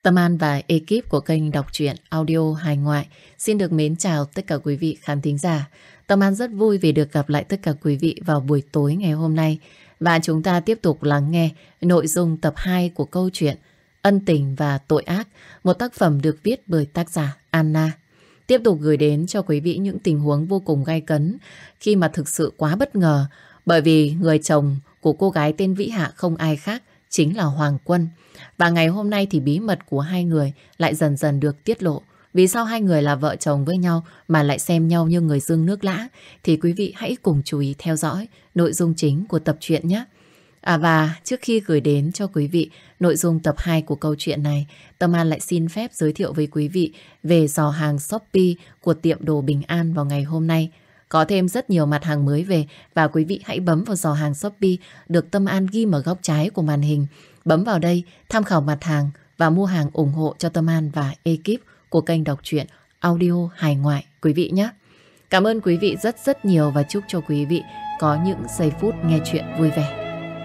Tâm An và ekip của kênh đọc truyện audio hài ngoại xin được mến chào tất cả quý vị khán thính giả. Tâm An rất vui vì được gặp lại tất cả quý vị vào buổi tối ngày hôm nay. Và chúng ta tiếp tục lắng nghe nội dung tập 2 của câu chuyện Ân tình và tội ác, một tác phẩm được viết bởi tác giả Anna. Tiếp tục gửi đến cho quý vị những tình huống vô cùng gay cấn khi mà thực sự quá bất ngờ, bởi vì người chồng của cô gái tên Vĩ Hạ không ai khác chính là Hoàng Quân. Và ngày hôm nay thì bí mật của hai người lại dần dần được tiết lộ. Vì sao hai người là vợ chồng với nhau mà lại xem nhau như người dưng nước lã? Thì quý vị hãy cùng chú ý theo dõi nội dung chính của tập truyện nhé. Và trước khi gửi đến cho quý vị nội dung tập 2 của câu chuyện này, Tâm An lại xin phép giới thiệu với quý vị về giỏ hàng Shopee của tiệm đồ Bình An vào ngày hôm nay. Có thêm rất nhiều mặt hàng mới về và quý vị hãy bấm vào giỏ hàng Shopee được Tâm An ghi ở góc trái của màn hình. Bấm vào đây, tham khảo mặt hàng và mua hàng ủng hộ cho Tâm An và ekip của kênh đọc truyện audio hài ngoại quý vị nhé. Cảm ơn quý vị rất rất nhiều và chúc cho quý vị có những giây phút nghe chuyện vui vẻ.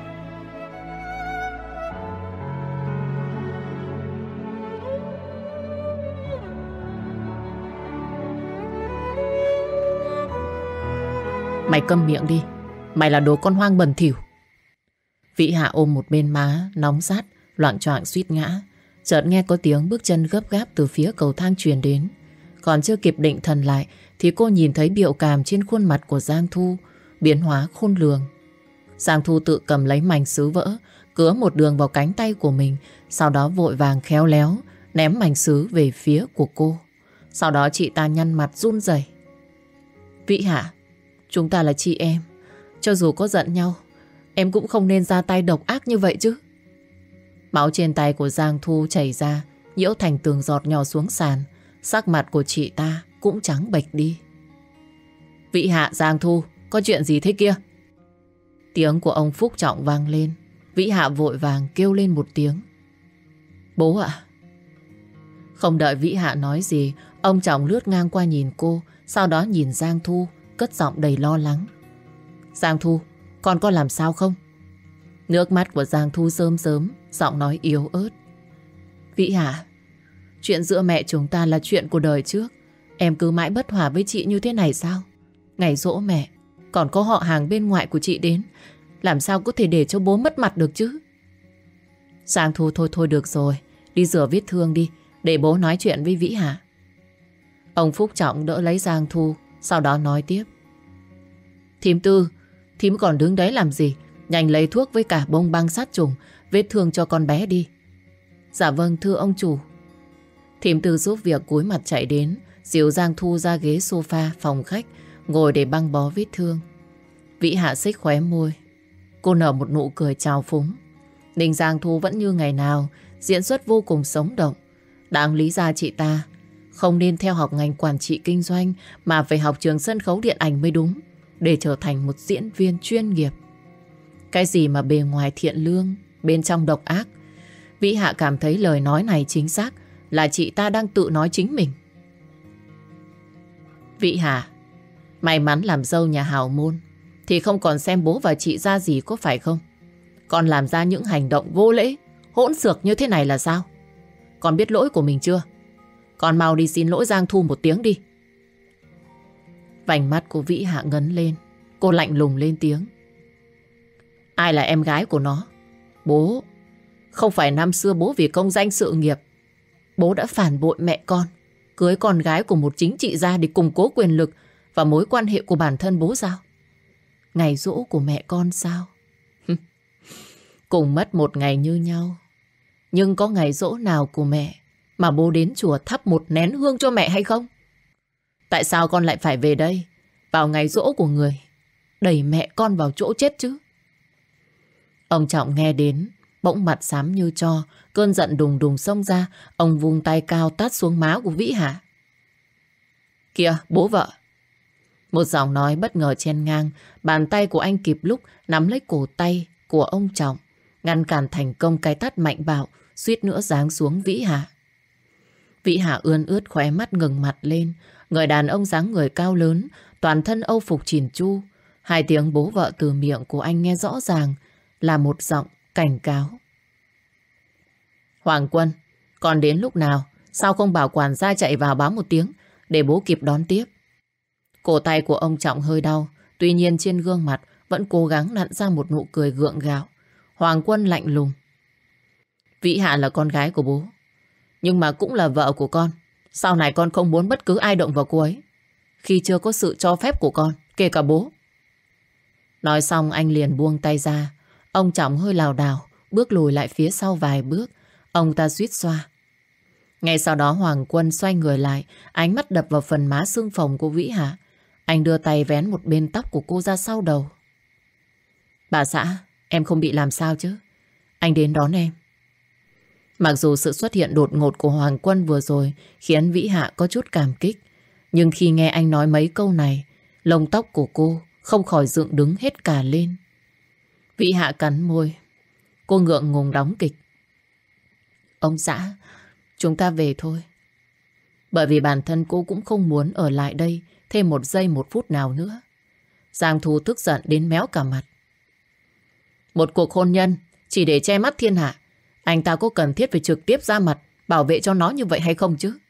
Mày câm miệng đi. Mày là đồ con hoang bẩn thỉu. Vĩ Hạ ôm một bên má nóng rát, loạng choạng suýt ngã. Chợt nghe có tiếng bước chân gấp gáp từ phía cầu thang truyền đến. Còn chưa kịp định thần lại thì cô nhìn thấy biểu cảm trên khuôn mặt của Giang Thu biến hóa khôn lường. Giang Thu tự cầm lấy mảnh sứ vỡ, cứa một đường vào cánh tay của mình, sau đó vội vàng khéo léo ném mảnh sứ về phía của cô. Sau đó chị ta nhăn mặt run rẩy. Vĩ Hạ, chúng ta là chị em. Cho dù có giận nhau, em cũng không nên ra tay độc ác như vậy chứ. Máu trên tay của Giang Thu chảy ra, nhiễu thành từng giọt nhỏ xuống sàn. Sắc mặt của chị ta cũng trắng bệch đi. Vĩ Hạ, Giang Thu, có chuyện gì thế kia? Tiếng của ông Phúc Trọng vang lên. Vĩ Hạ vội vàng kêu lên một tiếng. Bố ạ. Không đợi Vĩ Hạ nói gì, ông Trọng lướt ngang qua nhìn cô, sau đó nhìn Giang Thu, cất giọng đầy lo lắng. Giang Thu, con có làm sao không? Nước mắt của Giang Thu rơm rớm, giọng nói yếu ớt. Vĩ Hạ, chuyện giữa mẹ chúng ta là chuyện của đời trước. Em cứ mãi bất hòa với chị như thế này sao? Ngày giỗ mẹ, còn có họ hàng bên ngoại của chị đến. Làm sao có thể để cho bố mất mặt được chứ? Giang Thu, thôi được rồi. Đi rửa vết thương đi, để bố nói chuyện với Vĩ Hạ. Ông Phúc Trọng đỡ lấy Giang Thu, sau đó nói tiếp. Thím Tư, thím còn đứng đấy làm gì? Nhanh lấy thuốc với cả bông băng sát trùng vết thương cho con bé đi. Dạ vâng, thưa ông chủ. Thím Tư giúp việc cúi mặt chạy đến, dìu Giang Thu ra ghế sofa phòng khách, ngồi để băng bó vết thương. Vĩ Hạ xích khóe môi. Cô nở một nụ cười trào phúng. Ninh Giang Thu vẫn như ngày nào, diễn xuất vô cùng sống động. Đáng lý ra chị ta không nên theo học ngành quản trị kinh doanh mà phải học trường sân khấu điện ảnh mới đúng, để trở thành một diễn viên chuyên nghiệp. Cái gì mà bề ngoài thiện lương, bên trong độc ác. Vĩ Hạ cảm thấy lời nói này chính xác là chị ta đang tự nói chính mình. Vĩ Hạ, may mắn làm dâu nhà hào môn thì không còn xem bố và chị ra gì, có phải không? Con làm ra những hành động vô lễ, hỗn xược như thế này là sao? Con biết lỗi của mình chưa? Con mau đi xin lỗi Giang Thu một tiếng đi. Vành mắt của Vĩ Hạ ngấn lên. Cô lạnh lùng lên tiếng. Ai là em gái của nó? Bố. Không phải năm xưa bố vì công danh sự nghiệp, bố đã phản bội mẹ con, cưới con gái của một chính trị gia để củng cố quyền lực và mối quan hệ của bản thân bố sao? Ngày giỗ của mẹ con sao? Cùng mất một ngày như nhau, nhưng có ngày giỗ nào của mẹ mà bố đến chùa thắp một nén hương cho mẹ hay không? Tại sao con lại phải về đây vào ngày giỗ của người, đẩy mẹ con vào chỗ chết chứ? Ông Trọng nghe đến bỗng mặt xám như tro, cơn giận đùng đùng xông ra. Ông vung tay cao tát xuống má của Vĩ Hạ. Kìa bố vợ. Một giọng nói bất ngờ chen ngang. Bàn tay của anh kịp lúc nắm lấy cổ tay của ông Trọng, ngăn cản thành công cái tát mạnh bạo suýt nữa giáng xuống Vĩ Hạ. Vĩ Hạ ươn ướt khóe mắt ngừng mặt lên. Người đàn ông dáng người cao lớn, toàn thân âu phục chỉn chu. Hai tiếng bố vợ từ miệng của anh nghe rõ ràng là một giọng cảnh cáo. Hoàng Quân, Còn đến lúc nào, sao không bảo quản gia chạy vào báo một tiếng để bố kịp đón tiếp? Cổ tay của ông Trọng hơi đau, tuy nhiên trên gương mặt vẫn cố gắng nặn ra một nụ cười gượng gạo. Hoàng Quân lạnh lùng. Vĩ Hạ là con gái của bố, nhưng mà cũng là vợ của con. Sau này con không muốn bất cứ ai động vào cô ấy khi chưa có sự cho phép của con, kể cả bố. Nói xong anh liền buông tay ra. Ông Trọng hơi lảo đảo, bước lùi lại phía sau vài bước. Ông ta suýt xoa. Ngay sau đó Hoàng Quân xoay người lại, ánh mắt đập vào phần má sưng phồng của Vĩ Hạ. Anh đưa tay vén một bên tóc của cô ra sau đầu. Bà xã, em không bị làm sao chứ? Anh đến đón em. Mặc dù sự xuất hiện đột ngột của Hoàng Quân vừa rồi khiến Vĩ Hạ có chút cảm kích, nhưng khi nghe anh nói mấy câu này, lông tóc của cô không khỏi dựng đứng hết cả lên. Vĩ Hạ cắn môi. Cô ngượng ngùng đóng kịch. Ông xã, chúng ta về thôi. Bởi vì bản thân cô cũng không muốn ở lại đây thêm một giây một phút nào nữa. Giang Thu tức giận đến méo cả mặt. Một cuộc hôn nhân chỉ để che mắt thiên hạ, anh ta có cần thiết phải trực tiếp ra mặt bảo vệ cho nó như vậy hay không chứ?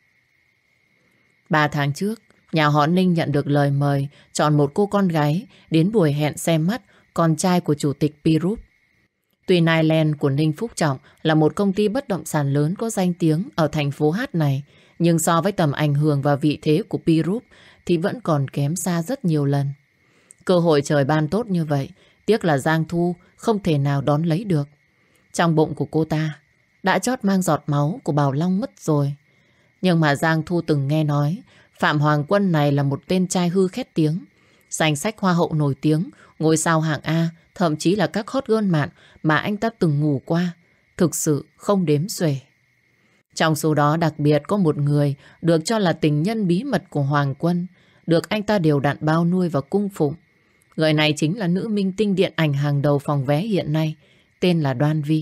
3 tháng trước, nhà họ Ninh nhận được lời mời chọn một cô con gái đến buổi hẹn xem mắt con trai của chủ tịch P-Group. Tuy Nyland của Ninh Phúc Trọng là một công ty bất động sản lớn có danh tiếng ở thành phố Hát này, nhưng so với tầm ảnh hưởng và vị thế của P-Group thì vẫn còn kém xa rất nhiều lần. Cơ hội trời ban tốt như vậy, tiếc là Giang Thu không thể nào đón lấy được. Trong bụng của cô ta đã chót mang giọt máu của Bảo Long mất rồi. Nhưng mà Giang Thu từng nghe nói Phạm Hoàng Quân này là một tên trai hư khét tiếng. Danh sách hoa hậu nổi tiếng, ngôi sao hạng A, thậm chí là các hot girl mạng mà anh ta từng ngủ qua, thực sự không đếm xuể. Trong số đó đặc biệt có một người được cho là tình nhân bí mật của Hoàng Quân, được anh ta đều đặn bao nuôi và cung phụng. Người này chính là nữ minh tinh điện ảnh hàng đầu phòng vé hiện nay, tên là Đoan Vi.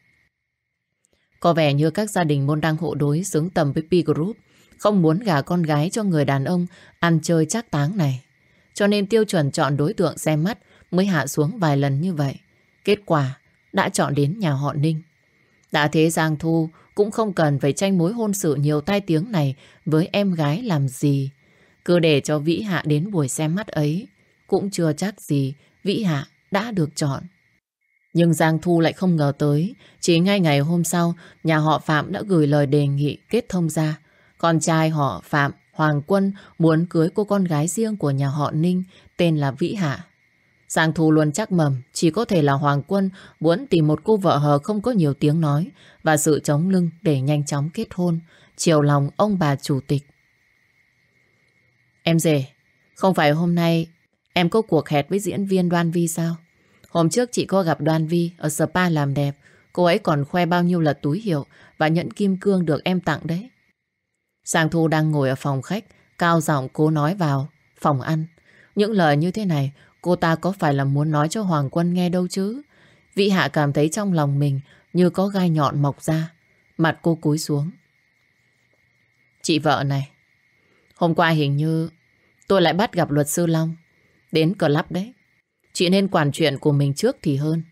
Có vẻ như các gia đình môn đăng hộ đối xứng tầm với P-Group không muốn gả con gái cho người đàn ông ăn chơi trác táng này. Cho nên tiêu chuẩn chọn đối tượng xem mắt mới hạ xuống vài lần như vậy. Kết quả đã chọn đến nhà họ Ninh. Đã thế Giang Thu cũng không cần phải tranh mối hôn sự nhiều tai tiếng này với em gái làm gì. Cứ để cho Vĩ Hạ đến buổi xem mắt ấy, cũng chưa chắc gì Vĩ Hạ đã được chọn. Nhưng Giang Thu lại không ngờ tới, chỉ ngay ngày hôm sau, nhà họ Phạm đã gửi lời đề nghị kết thông ra. Con trai họ Phạm, Hoàng Quân, muốn cưới cô con gái riêng của nhà họ Ninh, tên là Vĩ Hạ. Giang Thu luôn chắc mầm, chỉ có thể là Hoàng Quân muốn tìm một cô vợ hờ không có nhiều tiếng nói và sự chống lưng để nhanh chóng kết hôn, chiều lòng ông bà chủ tịch. Em rể, không phải hôm nay em có cuộc hẹn với diễn viên Đoan Vi sao? Hôm trước chị có gặp Đoan Vi ở spa làm đẹp. Cô ấy còn khoe bao nhiêu là túi hiệu và nhẫn kim cương được em tặng đấy. Giang Thu đang ngồi ở phòng khách, cao giọng cố nói vào phòng ăn. Những lời như thế này cô ta có phải là muốn nói cho Hoàng Quân nghe đâu chứ. Vĩ Hạ cảm thấy trong lòng mình như có gai nhọn mọc ra. Mặt cô cúi xuống. Chị vợ này, hôm qua hình như tôi lại bắt gặp luật sư Long đến club đấy. Chị nên quản chuyện của mình trước thì hơn.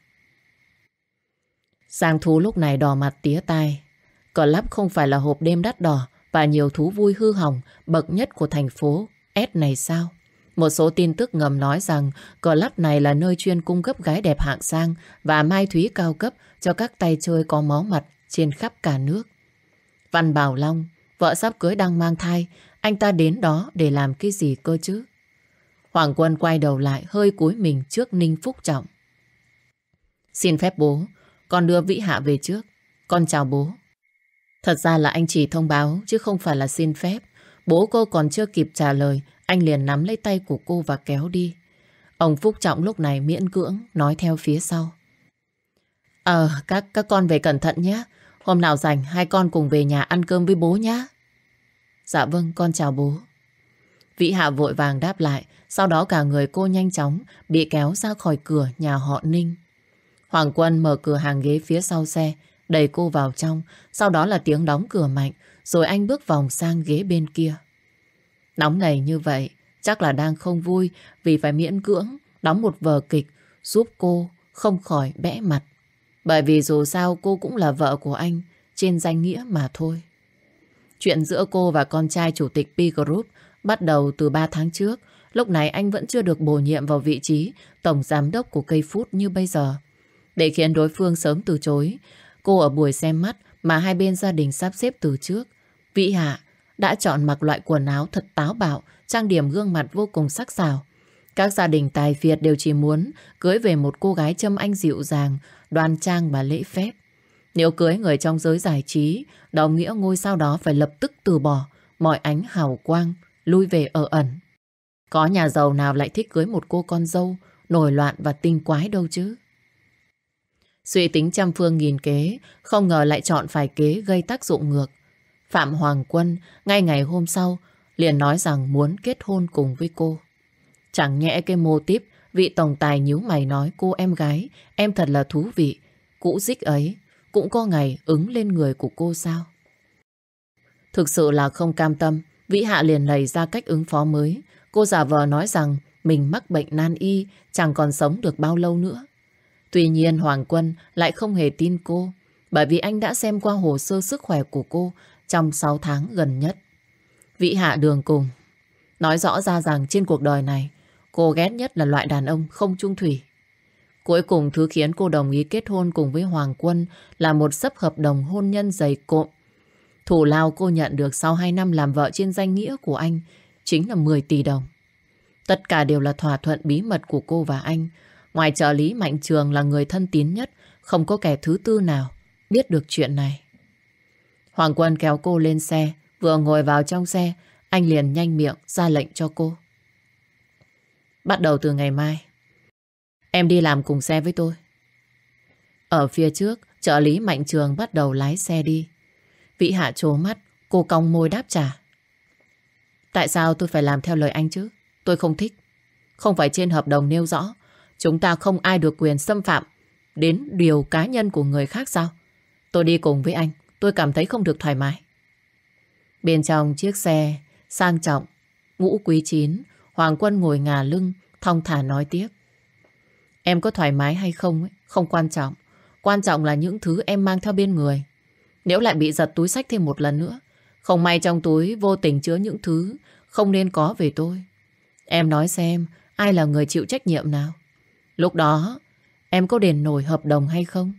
Giang Thu lúc này đỏ mặt tía tai. Club không phải là hộp đêm đắt đỏ và nhiều thú vui hư hỏng bậc nhất của thành phố S này sao? Một số tin tức ngầm nói rằng club này là nơi chuyên cung cấp gái đẹp hạng sang và mai thúy cao cấp cho các tay chơi có máu mặt trên khắp cả nước. Văn Bảo Long, vợ sắp cưới đang mang thai, anh ta đến đó để làm cái gì cơ chứ? Hoàng Quân quay đầu lại hơi cúi mình trước Ninh Phúc Trọng. Xin phép bố, con đưa Vĩ Hạ về trước. Con chào bố. Thật ra là anh chỉ thông báo chứ không phải là xin phép. Bố cô còn chưa kịp trả lời, anh liền nắm lấy tay của cô và kéo đi. Ông Phúc Trọng lúc này miễn cưỡng nói theo phía sau. Các con về cẩn thận nhé. Hôm nào rảnh hai con cùng về nhà ăn cơm với bố nhé. Dạ vâng, con chào bố. Vĩ Hạ vội vàng đáp lại, sau đó cả người cô nhanh chóng bị kéo ra khỏi cửa nhà họ Ninh. Hoàng Quân mở cửa hàng ghế phía sau xe, đẩy cô vào trong, sau đó là tiếng đóng cửa mạnh, rồi anh bước vòng sang ghế bên kia. Nóng nảy như vậy, chắc là đang không vui vì phải miễn cưỡng đóng một vở kịch giúp cô không khỏi bẽ mặt. Bởi vì dù sao cô cũng là vợ của anh, trên danh nghĩa mà thôi. Chuyện giữa cô và con trai chủ tịch P Group bắt đầu từ 3 tháng trước. Lúc này anh vẫn chưa được bổ nhiệm vào vị trí tổng giám đốc của cây Food như bây giờ. Để khiến đối phương sớm từ chối, cô ở buổi xem mắt mà hai bên gia đình sắp xếp từ trước, Vĩ Hạ đã chọn mặc loại quần áo thật táo bạo, trang điểm gương mặt vô cùng sắc sảo. Các gia đình tài phiệt đều chỉ muốn cưới về một cô gái châm anh dịu dàng, đoan trang và lễ phép. Nếu cưới người trong giới giải trí, đồng nghĩa ngôi sao đó phải lập tức từ bỏ mọi ánh hào quang, lui về ở ẩn. Có nhà giàu nào lại thích cưới một cô con dâu nổi loạn và tinh quái đâu chứ. Suy tính trăm phương nghìn kế, không ngờ lại chọn phải kế gây tác dụng ngược. Phạm Hoàng Quân ngay ngày hôm sau liền nói rằng muốn kết hôn cùng với cô. Chẳng nhẽ cái mô típ vị tổng tài nhíu mày nói cô em gái em thật là thú vị, cũ dích ấy cũng có ngày ứng lên người của cô sao? Thực sự là không cam tâm, Vĩ Hạ liền nảy ra cách ứng phó mới. Cô giả vờ nói rằng mình mắc bệnh nan y, chẳng còn sống được bao lâu nữa. Tuy nhiên Hoàng Quân lại không hề tin cô, bởi vì anh đã xem qua hồ sơ sức khỏe của cô trong 6 tháng gần nhất. Vĩ Hạ đường cùng nói rõ ra rằng trên cuộc đời này cô ghét nhất là loại đàn ông không chung thủy. Cuối cùng thứ khiến cô đồng ý kết hôn cùng với Hoàng Quân là một xấp hợp đồng hôn nhân dày cộm. Thủ lao cô nhận được sau 2 năm làm vợ trên danh nghĩa của anh chính là 10 tỷ đồng. Tất cả đều là thỏa thuận bí mật của cô và anh. Ngoài trợ lý Mạnh Trường là người thân tín nhất, không có kẻ thứ tư nào biết được chuyện này. Hoàng Quân kéo cô lên xe, vừa ngồi vào trong xe, anh liền nhanh miệng ra lệnh cho cô. Bắt đầu từ ngày mai, em đi làm cùng xe với tôi. Ở phía trước, trợ lý Mạnh Trường bắt đầu lái xe đi. Vĩ Hạ trố mắt, cô cong môi đáp trả. Tại sao tôi phải làm theo lời anh chứ? Tôi không thích. Không phải trên hợp đồng nêu rõ chúng ta không ai được quyền xâm phạm đến điều cá nhân của người khác sao? Tôi đi cùng với anh, tôi cảm thấy không được thoải mái. Bên trong chiếc xe sang trọng, ngũ quý 9, Hoàng Quân ngồi ngả lưng, thong thả nói tiếp. Em có thoải mái hay không ấy, không quan trọng. Quan trọng là những thứ em mang theo bên người. Nếu lại bị giật túi xách thêm một lần nữa, không may trong túi vô tình chứa những thứ không nên có về tôi, em nói xem ai là người chịu trách nhiệm nào? Lúc đó em có đền nổi hợp đồng hay không?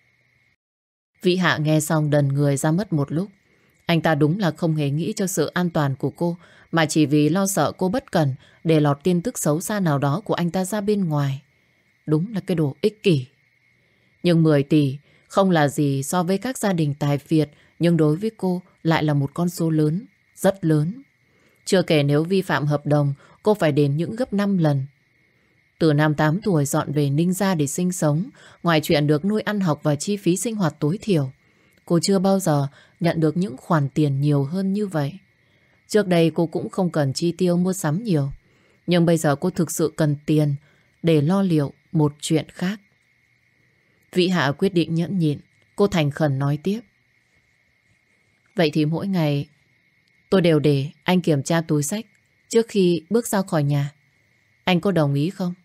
Vĩ Hạ nghe xong đần người ra mất một lúc. Anh ta đúng là không hề nghĩ cho sự an toàn của cô, mà chỉ vì lo sợ cô bất cẩn để lọt tin tức xấu xa nào đó của anh ta ra bên ngoài. Đúng là cái đồ ích kỷ. Nhưng 10 tỷ không là gì so với các gia đình tài phiệt, nhưng đối với cô lại là một con số lớn, rất lớn. Chưa kể nếu vi phạm hợp đồng, cô phải đền những gấp 5 lần. Từ năm 8 tuổi dọn về Ninh Gia để sinh sống, ngoài chuyện được nuôi ăn học và chi phí sinh hoạt tối thiểu, cô chưa bao giờ nhận được những khoản tiền nhiều hơn như vậy. Trước đây cô cũng không cần chi tiêu mua sắm nhiều, nhưng bây giờ cô thực sự cần tiền để lo liệu một chuyện khác. Vĩ Hạ quyết định nhẫn nhịn, cô thành khẩn nói tiếp. Vậy thì mỗi ngày tôi đều để anh kiểm tra túi xách trước khi bước ra khỏi nhà. Anh có đồng ý không?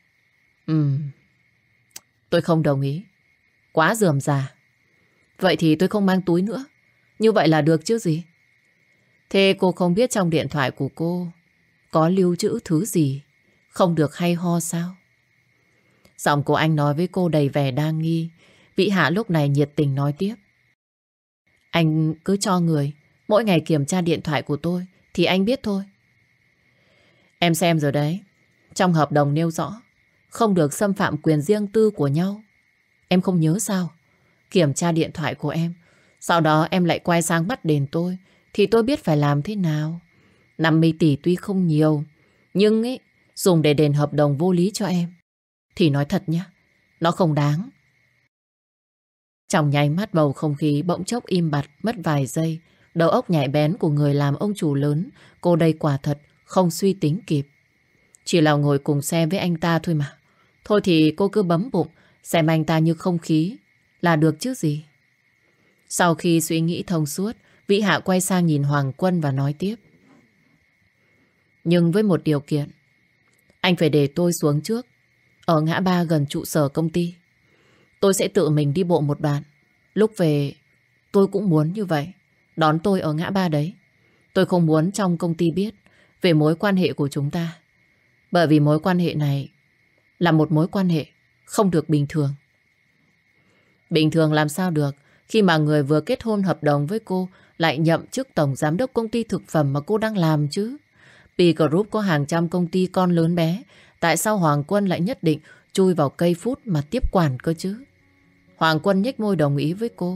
Tôi không đồng ý. Quá rườm rà. Vậy thì tôi không mang túi nữa. Như vậy là được chứ gì? Thế cô không biết trong điện thoại của cô có lưu trữ thứ gì không được hay ho sao? Giọng của anh nói với cô đầy vẻ đa nghi. Vĩ Hạ lúc này nhiệt tình nói tiếp. Anh cứ cho người mỗi ngày kiểm tra điện thoại của tôi thì anh biết thôi. Em xem rồi đấy. Trong hợp đồng nêu rõ không được xâm phạm quyền riêng tư của nhau. Em không nhớ sao? Kiểm tra điện thoại của em, sau đó em lại quay sang bắt đền tôi, thì tôi biết phải làm thế nào. 50 tỷ tuy không nhiều, nhưng ấy, dùng để đền hợp đồng vô lý cho em thì nói thật nhá, nó không đáng. Trong nháy mắt bầu không khí bỗng chốc im bặt mất vài giây. Đầu óc nhạy bén của người làm ông chủ lớn, cô đây quả thật không suy tính kịp. Chỉ là ngồi cùng xe với anh ta thôi mà. Thôi thì cô cứ bấm bụng xem anh ta như không khí là được chứ gì. Sau khi suy nghĩ thông suốt, Vĩ Hạ quay sang nhìn Hoàng Quân và nói tiếp. Nhưng với một điều kiện, anh phải để tôi xuống trước ở ngã ba gần trụ sở công ty. Tôi sẽ tự mình đi bộ một đoạn. Lúc về tôi cũng muốn như vậy. Đón tôi ở ngã ba đấy. Tôi không muốn trong công ty biết về mối quan hệ của chúng ta. Bởi vì mối quan hệ này là một mối quan hệ không được bình thường. Bình thường làm sao được khi mà người vừa kết hôn hợp đồng với cô lại nhậm chức tổng giám đốc công ty thực phẩm mà cô đang làm chứ. P Group có hàng trăm công ty con lớn bé. Tại sao Hoàng Quân lại nhất định chui vào cây phút mà tiếp quản cơ chứ? Hoàng Quân nhếch môi đồng ý với cô.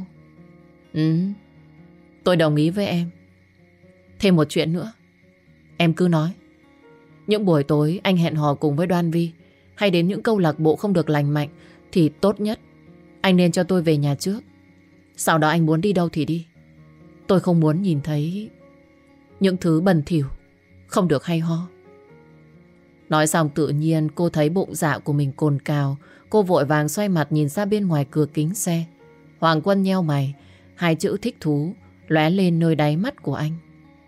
Tôi đồng ý với em. Thêm một chuyện nữa. Em cứ nói. Những buổi tối anh hẹn hò cùng với Đoan Vi hay đến những câu lạc bộ không được lành mạnh thì tốt nhất anh nên cho tôi về nhà trước. Sau đó anh muốn đi đâu thì đi. Tôi không muốn nhìn thấy những thứ bẩn thỉu không được hay ho. Nói xong tự nhiên cô thấy bụng dạ của mình cồn cào. Cô vội vàng xoay mặt nhìn ra bên ngoài cửa kính xe. Hoàng Quân nheo mày. Hai chữ thích thú lóe lên nơi đáy mắt của anh.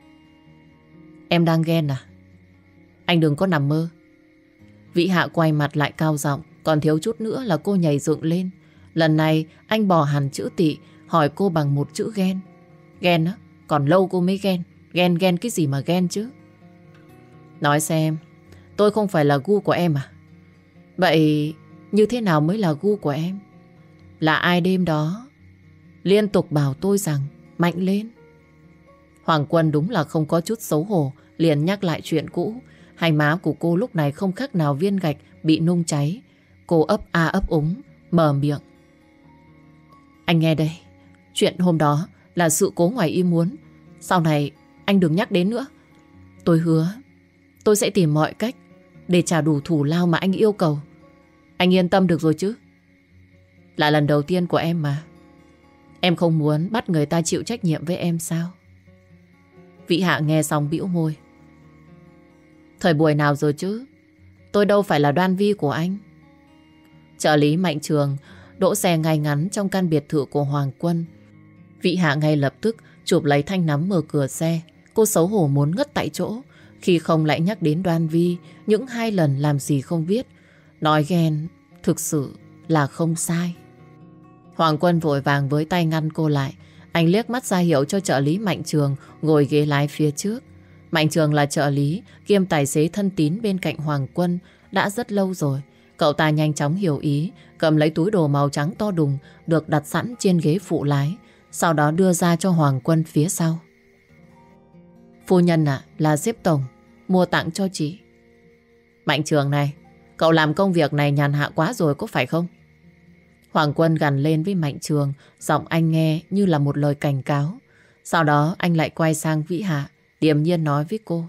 Em đang ghen à? Anh đừng có nằm mơ. Vĩ Hạ quay mặt lại cao giọng. Còn thiếu chút nữa là cô nhảy dựng lên. Lần này anh bỏ hẳn chữ tị, hỏi cô bằng một chữ ghen. Ghen á? Còn lâu cô mới ghen. Ghen cái gì mà ghen chứ? Nói xem, tôi không phải là gu của em à? Vậy như thế nào mới là gu của em? Là ai đêm đó liên tục bảo tôi rằng mạnh lên? Hoàng Quân đúng là không có chút xấu hổ, liền nhắc lại chuyện cũ. Hai má của cô lúc này không khác nào viên gạch bị nung cháy. Cô ấp a ấp úng, mở miệng. Anh nghe đây, chuyện hôm đó là sự cố ngoài ý muốn. Sau này anh đừng nhắc đến nữa. Tôi hứa tôi sẽ tìm mọi cách để trả đủ thù lao mà anh yêu cầu. Anh yên tâm được rồi chứ? Là lần đầu tiên của em mà. Em không muốn bắt người ta chịu trách nhiệm với em sao? Vĩ Hạ nghe xong bĩu môi. Thời buổi nào rồi chứ? Tôi đâu phải là Đoan Vi của anh. Trợ lý Mạnh Trường đỗ xe ngay ngắn trong căn biệt thự của Hoàng Quân. Vĩ Hạ ngay lập tức chụp lấy thanh nắm mở cửa xe. Cô xấu hổ muốn ngất tại chỗ. Khi không lại nhắc đến Đoan Vi những 2 lần làm gì không biết. Nói ghen thực sự là không sai. Hoàng Quân vội vàng với tay ngăn cô lại. Anh liếc mắt ra hiệu cho trợ lý Mạnh Trường ngồi ghế lái phía trước. Mạnh Trường là trợ lý kiêm tài xế thân tín bên cạnh Hoàng Quân đã rất lâu rồi. Cậu ta nhanh chóng hiểu ý, cầm lấy túi đồ màu trắng to đùng được đặt sẵn trên ghế phụ lái, sau đó đưa ra cho Hoàng Quân phía sau. Phu nhân ạ, là sếp tổng mua tặng cho chị. Mạnh Trường này, cậu làm công việc này nhàn hạ quá rồi có phải không? Hoàng Quân gằn lên với Mạnh Trường, giọng anh nghe như là một lời cảnh cáo. Sau đó anh lại quay sang Vĩ Hạ, điềm nhiên nói với cô.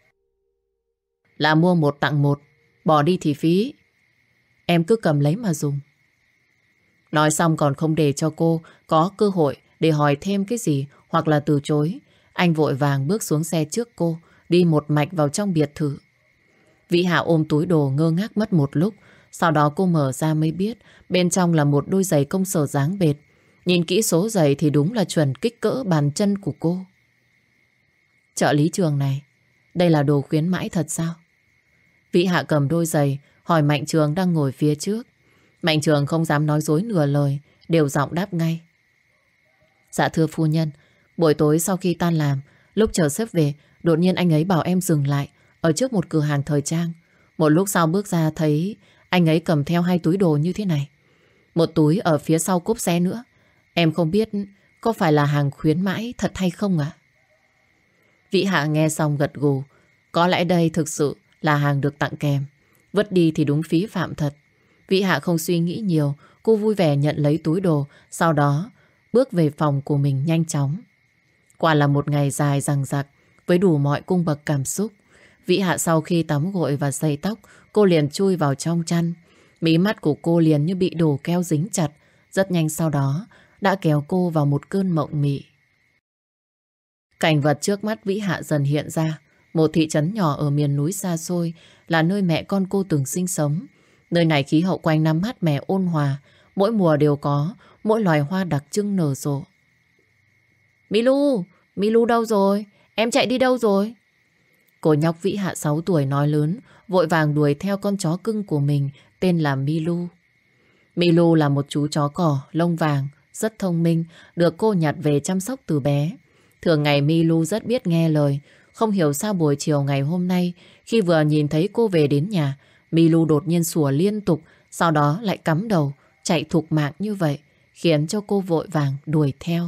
Là mua 1 tặng 1, bỏ đi thì phí. Em cứ cầm lấy mà dùng. Nói xong còn không để cho cô có cơ hội để hỏi thêm cái gì hoặc là từ chối. Anh vội vàng bước xuống xe trước cô, đi một mạch vào trong biệt thự. Vĩ Hạ ôm túi đồ ngơ ngác mất một lúc. Sau đó cô mở ra mới biết bên trong là một đôi giày công sở dáng bệt. Nhìn kỹ số giày thì đúng là chuẩn kích cỡ bàn chân của cô. Trợ lý Trường này, đây là đồ khuyến mãi thật sao? Vĩ Hạ cầm đôi giày hỏi Mạnh Trường đang ngồi phía trước. Mạnh Trường không dám nói dối nửa lời, đều giọng đáp ngay. Dạ thưa phu nhân, buổi tối sau khi tan làm, lúc chờ sếp về, đột nhiên anh ấy bảo em dừng lại ở trước một cửa hàng thời trang. Một lúc sau bước ra thấy anh ấy cầm theo 2 túi đồ như thế này. Một túi ở phía sau cốp xe nữa. Em không biết có phải là hàng khuyến mãi thật hay không ạ? Vĩ Hạ nghe xong gật gù. Có lẽ đây thực sự là hàng được tặng kèm. Vứt đi thì đúng phí phạm thật. Vĩ Hạ không suy nghĩ nhiều. Cô vui vẻ nhận lấy túi đồ. Sau đó bước về phòng của mình nhanh chóng. Quả là một ngày dài dằng dặc với đủ mọi cung bậc cảm xúc. Vĩ Hạ sau khi tắm gội và sấy tóc, cô liền chui vào trong chăn. Mí mắt của cô liền như bị đồ keo dính chặt. Rất nhanh sau đó đã kéo cô vào một cơn mộng mị. Cảnh vật trước mắt Vĩ Hạ dần hiện ra. Một thị trấn nhỏ ở miền núi xa xôi là nơi mẹ con cô từng sinh sống. Nơi này khí hậu quanh năm mát mẻ ôn hòa. Mỗi mùa đều có mỗi loài hoa đặc trưng nở rộ. Milu, Milu đâu rồi? Em chạy đi đâu rồi? Cô nhóc Vĩ Hạ 6 tuổi nói lớn, vội vàng đuổi theo con chó cưng của mình tên là Milu. Milu là một chú chó cỏ lông vàng, rất thông minh, được cô nhặt về chăm sóc từ bé. Thường ngày Milu rất biết nghe lời. Không hiểu sao buổi chiều ngày hôm nay, khi vừa nhìn thấy cô về đến nhà, Milu đột nhiên sủa liên tục, sau đó lại cắm đầu, chạy thục mạng như vậy, khiến cho cô vội vàng đuổi theo.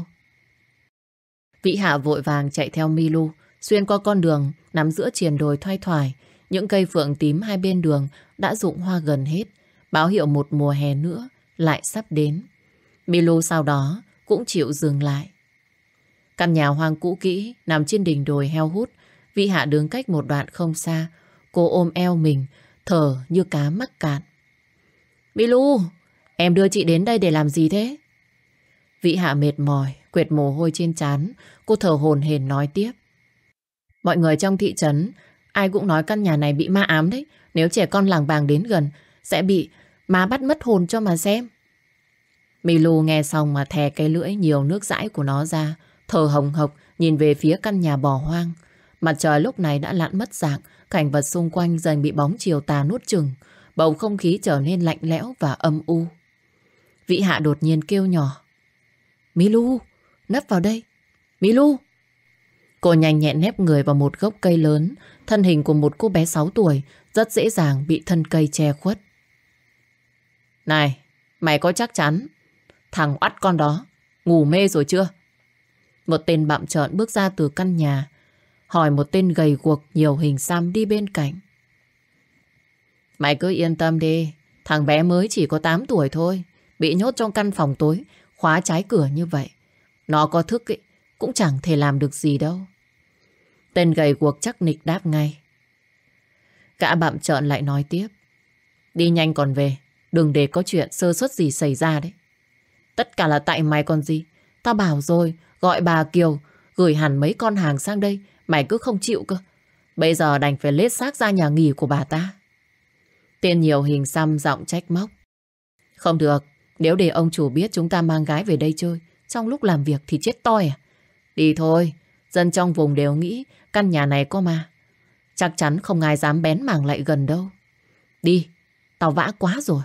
Vĩ Hạ vội vàng chạy theo Milu, xuyên qua con đường nằm giữa triền đồi thoai thoải. Những cây phượng tím hai bên đường đã rụng hoa gần hết, báo hiệu một mùa hè nữa lại sắp đến. Milu sau đó cũng chịu dừng lại. Căn nhà hoang cũ kỹ nằm trên đỉnh đồi heo hút. Vĩ Hạ đứng cách một đoạn không xa. Cô ôm eo mình, thở như cá mắc cạn. Milu, em đưa chị đến đây để làm gì thế? Vĩ Hạ mệt mỏi, quệt mồ hôi trên trán. Cô thở hổn hển nói tiếp. Mọi người trong thị trấn ai cũng nói căn nhà này bị ma ám đấy. Nếu trẻ con làng bàng đến gần sẽ bị ma bắt mất hồn cho mà xem. Milu nghe xong mà thè cái lưỡi nhiều nước dãi của nó ra, thở hồng hộc nhìn về phía căn nhà bỏ hoang. Mặt trời lúc này đã lặn mất dạng, cảnh vật xung quanh dần bị bóng chiều tà nuốt chửng, bầu không khí trở nên lạnh lẽo và âm u. Vĩ Hạ đột nhiên kêu nhỏ. Milu, nấp vào đây. Milu. Cô nhanh nhẹn nép người vào một gốc cây lớn, thân hình của một cô bé 6 tuổi rất dễ dàng bị thân cây che khuất. Này, mày có chắc chắn thằng oắt con đó ngủ mê rồi chưa? Một tên bặm trợn bước ra từ căn nhà, hỏi một tên gầy guộc nhiều hình xăm đi bên cạnh. Mày cứ yên tâm đi, thằng bé mới chỉ có 8 tuổi thôi, bị nhốt trong căn phòng tối, khóa trái cửa như vậy. Nó có thức ấy, cũng chẳng thể làm được gì đâu. Tên gầy guộc chắc nịch đáp ngay. Gã bặm trợn lại nói tiếp. Đi nhanh còn về, đừng để có chuyện sơ suất gì xảy ra đấy. Tất cả là tại mày còn gì. Tao bảo rồi, gọi bà Kiều gửi hẳn mấy con hàng sang đây, mày cứ không chịu cơ. Bây giờ đành phải lết xác ra nhà nghỉ của bà ta. Tên nhiều hình xăm giọng trách móc. Không được, nếu để ông chủ biết chúng ta mang gái về đây chơi trong lúc làm việc thì chết toi à. Đi thôi, dân trong vùng đều nghĩ căn nhà này có ma. Chắc chắn không ai dám bén mảng lại gần đâu. Đi, tao vã quá rồi.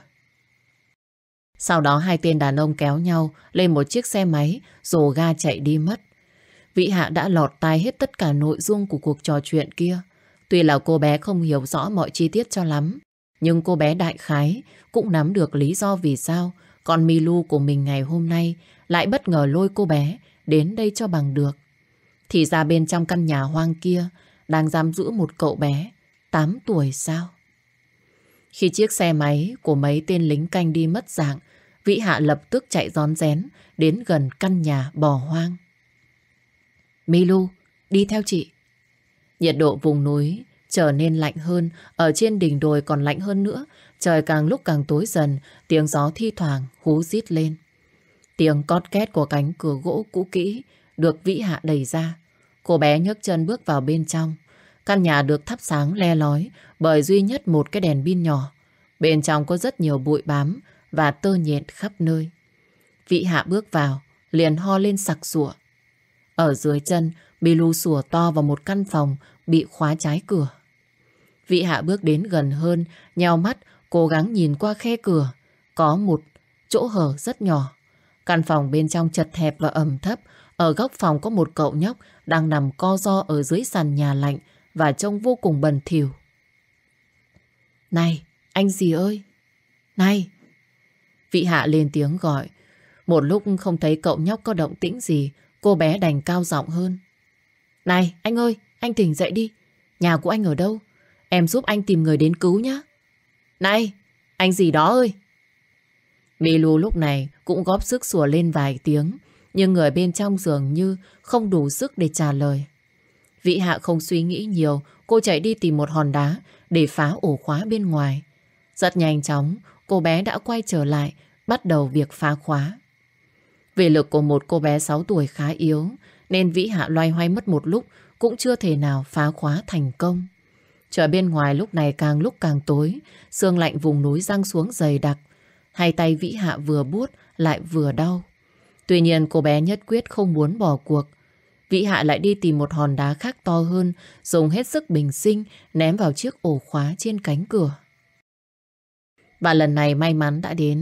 Sau đó hai tên đàn ông kéo nhau lên một chiếc xe máy rồ ga chạy đi mất. Vĩ Hạ đã lọt tai hết tất cả nội dung của cuộc trò chuyện kia. Tuy là cô bé không hiểu rõ mọi chi tiết cho lắm, nhưng cô bé đại khái cũng nắm được lý do vì sao con Milu của mình ngày hôm nay lại bất ngờ lôi cô bé đến đây cho bằng được. Thì ra bên trong căn nhà hoang kia đang giam giữ một cậu bé 8 tuổi sao? Khi chiếc xe máy của mấy tên lính canh đi mất dạng, Vĩ Hạ lập tức chạy rón rén đến gần căn nhà bỏ hoang. Milu, đi theo chị. Nhiệt độ vùng núi trở nên lạnh hơn, ở trên đỉnh đồi còn lạnh hơn nữa. Trời càng lúc càng tối dần, tiếng gió thi thoảng hú rít lên. Tiếng cót két của cánh cửa gỗ cũ kỹ được Vĩ Hạ đẩy ra. Cô bé nhấc chân bước vào bên trong. Căn nhà được thắp sáng le lói bởi duy nhất một cái đèn pin nhỏ. Bên trong có rất nhiều bụi bám và tơ nhện khắp nơi. Vĩ Hạ bước vào, liền ho lên sặc sụa. Ở dưới chân, Milu sủa to vào một căn phòng bị khóa trái cửa. Vĩ Hạ bước đến gần hơn, nheo mắt, cố gắng nhìn qua khe cửa. Có một chỗ hở rất nhỏ. Căn phòng bên trong chật hẹp và ẩm thấp. Ở góc phòng có một cậu nhóc đang nằm co ro ở dưới sàn nhà lạnh và trông vô cùng bẩn thỉu. Này, anh gì ơi! Này! Vĩ Hạ lên tiếng gọi. Một lúc không thấy cậu nhóc có động tĩnh gì, cô bé đành cao giọng hơn. Này, anh ơi, anh tỉnh dậy đi. Nhà của anh ở đâu? Em giúp anh tìm người đến cứu nhé. Này, anh gì đó ơi! Milu lúc này cũng góp sức sủa lên vài tiếng, nhưng người bên trong dường như không đủ sức để trả lời. Vĩ Hạ không suy nghĩ nhiều, cô chạy đi tìm một hòn đá để phá ổ khóa bên ngoài. Rất nhanh chóng, cô bé đã quay trở lại, bắt đầu việc phá khóa. Vì lực của một cô bé 6 tuổi khá yếu, nên Vĩ Hạ loay hoay mất một lúc cũng chưa thể nào phá khóa thành công. Trời bên ngoài lúc này càng lúc càng tối, sương lạnh vùng núi giăng xuống dày đặc. Hai tay Vĩ Hạ vừa buốt lại vừa đau. Tuy nhiên cô bé nhất quyết không muốn bỏ cuộc. Vĩ Hạ lại đi tìm một hòn đá khác to hơn, dùng hết sức bình sinh ném vào chiếc ổ khóa trên cánh cửa. Và lần này may mắn đã đến.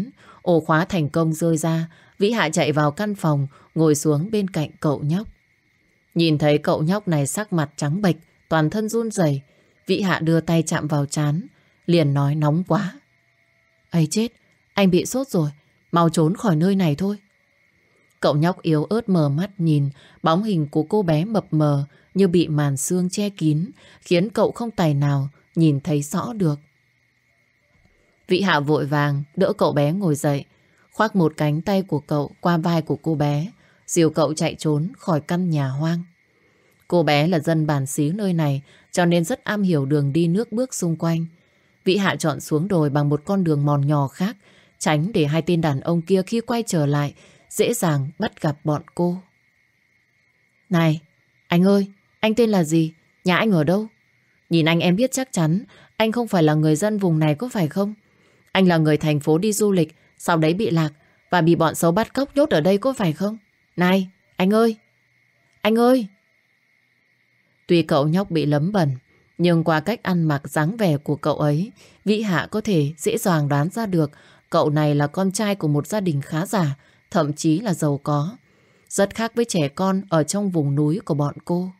Ổ khóa thành công rơi ra, Vĩ Hạ chạy vào căn phòng, ngồi xuống bên cạnh cậu nhóc. Nhìn thấy cậu nhóc này sắc mặt trắng bệch, toàn thân run rẩy, Vĩ Hạ đưa tay chạm vào trán, liền nói nóng quá. Ấy chết, anh bị sốt rồi, mau trốn khỏi nơi này thôi. Cậu nhóc yếu ớt mở mắt nhìn, bóng hình của cô bé mập mờ như bị màn sương che kín, khiến cậu không tài nào nhìn thấy rõ được. Vĩ Hạ vội vàng đỡ cậu bé ngồi dậy, khoác một cánh tay của cậu qua vai của cô bé, dìu cậu chạy trốn khỏi căn nhà hoang. Cô bé là dân bản xứ nơi này, cho nên rất am hiểu đường đi nước bước xung quanh. Vĩ Hạ chọn xuống đồi bằng một con đường mòn nhỏ khác, tránh để hai tên đàn ông kia khi quay trở lại dễ dàng bắt gặp bọn cô. Này, anh ơi, anh tên là gì? Nhà anh ở đâu? Nhìn anh em biết chắc chắn anh không phải là người dân vùng này có phải không? Anh là người thành phố đi du lịch, sau đấy bị lạc và bị bọn xấu bắt cóc nhốt ở đây có phải không? Này, anh ơi! Anh ơi! Tuy cậu nhóc bị lấm bẩn, nhưng qua cách ăn mặc dáng vẻ của cậu ấy, Vĩ Hạ có thể dễ dàng đoán ra được cậu này là con trai của một gia đình khá giả, thậm chí là giàu có. Rất khác với trẻ con ở trong vùng núi của bọn cô.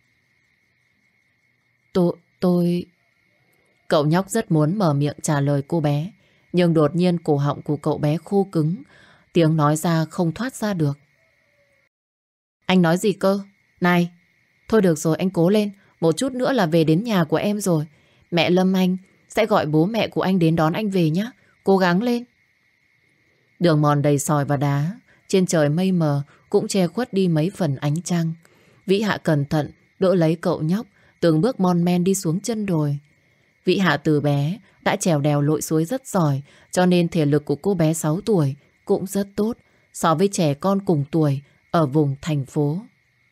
Tôi... Cậu nhóc rất muốn mở miệng trả lời cô bé, nhưng đột nhiên cổ họng của cậu bé khô cứng, tiếng nói ra không thoát ra được. Anh nói gì cơ? Này, thôi được rồi anh cố lên, một chút nữa là về đến nhà của em rồi. Mẹ Lâm Anh sẽ gọi bố mẹ của anh đến đón anh về nhé, cố gắng lên. Đường mòn đầy sỏi và đá, trên trời mây mờ cũng che khuất đi mấy phần ánh trăng. Vĩ Hạ cẩn thận đỡ lấy cậu nhóc, từng bước mon men đi xuống chân đồi. Vĩ Hạ từ bé đã trèo đèo lội suối rất giỏi, cho nên thể lực của cô bé 6 tuổi cũng rất tốt so với trẻ con cùng tuổi ở vùng thành phố.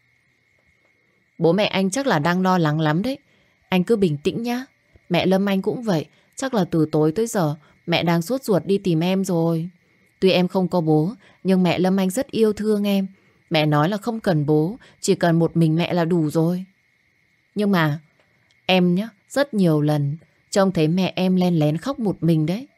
Bố mẹ anh chắc là đang lo lắng lắm đấy. Anh cứ bình tĩnh nhá. Mẹ Lâm Anh cũng vậy, chắc là từ tối tới giờ mẹ đang sốt ruột đi tìm em rồi. Tuy em không có bố, nhưng mẹ Lâm Anh rất yêu thương em. Mẹ nói là không cần bố, chỉ cần một mình mẹ là đủ rồi. Nhưng mà em nhá, rất nhiều lần trông thấy mẹ em len lén khóc một mình đấy.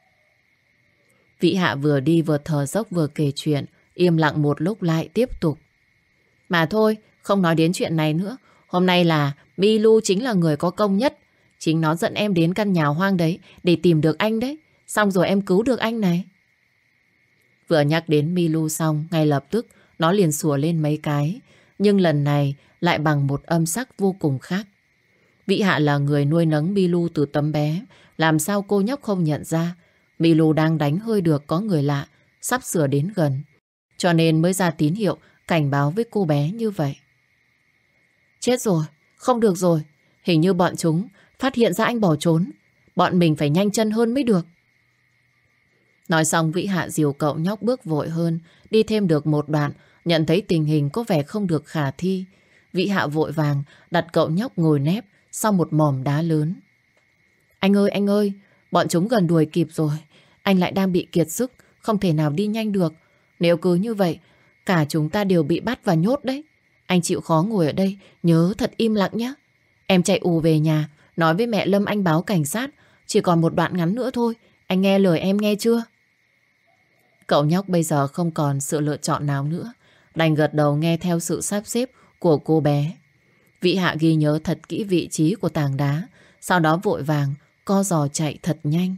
Vĩ Hạ vừa đi vừa thở dốc vừa kể chuyện, im lặng một lúc lại tiếp tục. Mà thôi, không nói đến chuyện này nữa. Hôm nay là Milu chính là người có công nhất. Chính nó dẫn em đến căn nhà hoang đấy để tìm được anh đấy. Xong rồi em cứu được anh này. Vừa nhắc đến Milu xong, ngay lập tức nó liền sủa lên mấy cái. Nhưng lần này lại bằng một âm sắc vô cùng khác. Vĩ Hạ là người nuôi nấng Milu từ tấm bé. Làm sao cô nhóc không nhận ra Milu đang đánh hơi được có người lạ sắp sửa đến gần. Cho nên mới ra tín hiệu cảnh báo với cô bé như vậy. Chết rồi, không được rồi. Hình như bọn chúng phát hiện ra anh bỏ trốn. Bọn mình phải nhanh chân hơn mới được. Nói xong Vĩ Hạ dìu cậu nhóc bước vội hơn. Đi thêm được một đoạn, nhận thấy tình hình có vẻ không được khả thi. Vĩ Hạ vội vàng đặt cậu nhóc ngồi nép sau một mỏm đá lớn. Anh ơi, bọn chúng gần đuổi kịp rồi. Anh lại đang bị kiệt sức, không thể nào đi nhanh được. Nếu cứ như vậy, cả chúng ta đều bị bắt và nhốt đấy. Anh chịu khó ngồi ở đây, nhớ thật im lặng nhé. Em chạy ù về nhà, nói với mẹ Lâm Anh báo cảnh sát. Chỉ còn một đoạn ngắn nữa thôi, anh nghe lời em nghe chưa? Cậu nhóc bây giờ không còn sự lựa chọn nào nữa, đành gật đầu nghe theo sự sắp xếp của cô bé. Vĩ Hạ ghi nhớ thật kỹ vị trí của tảng đá, sau đó vội vàng co giò chạy thật nhanh.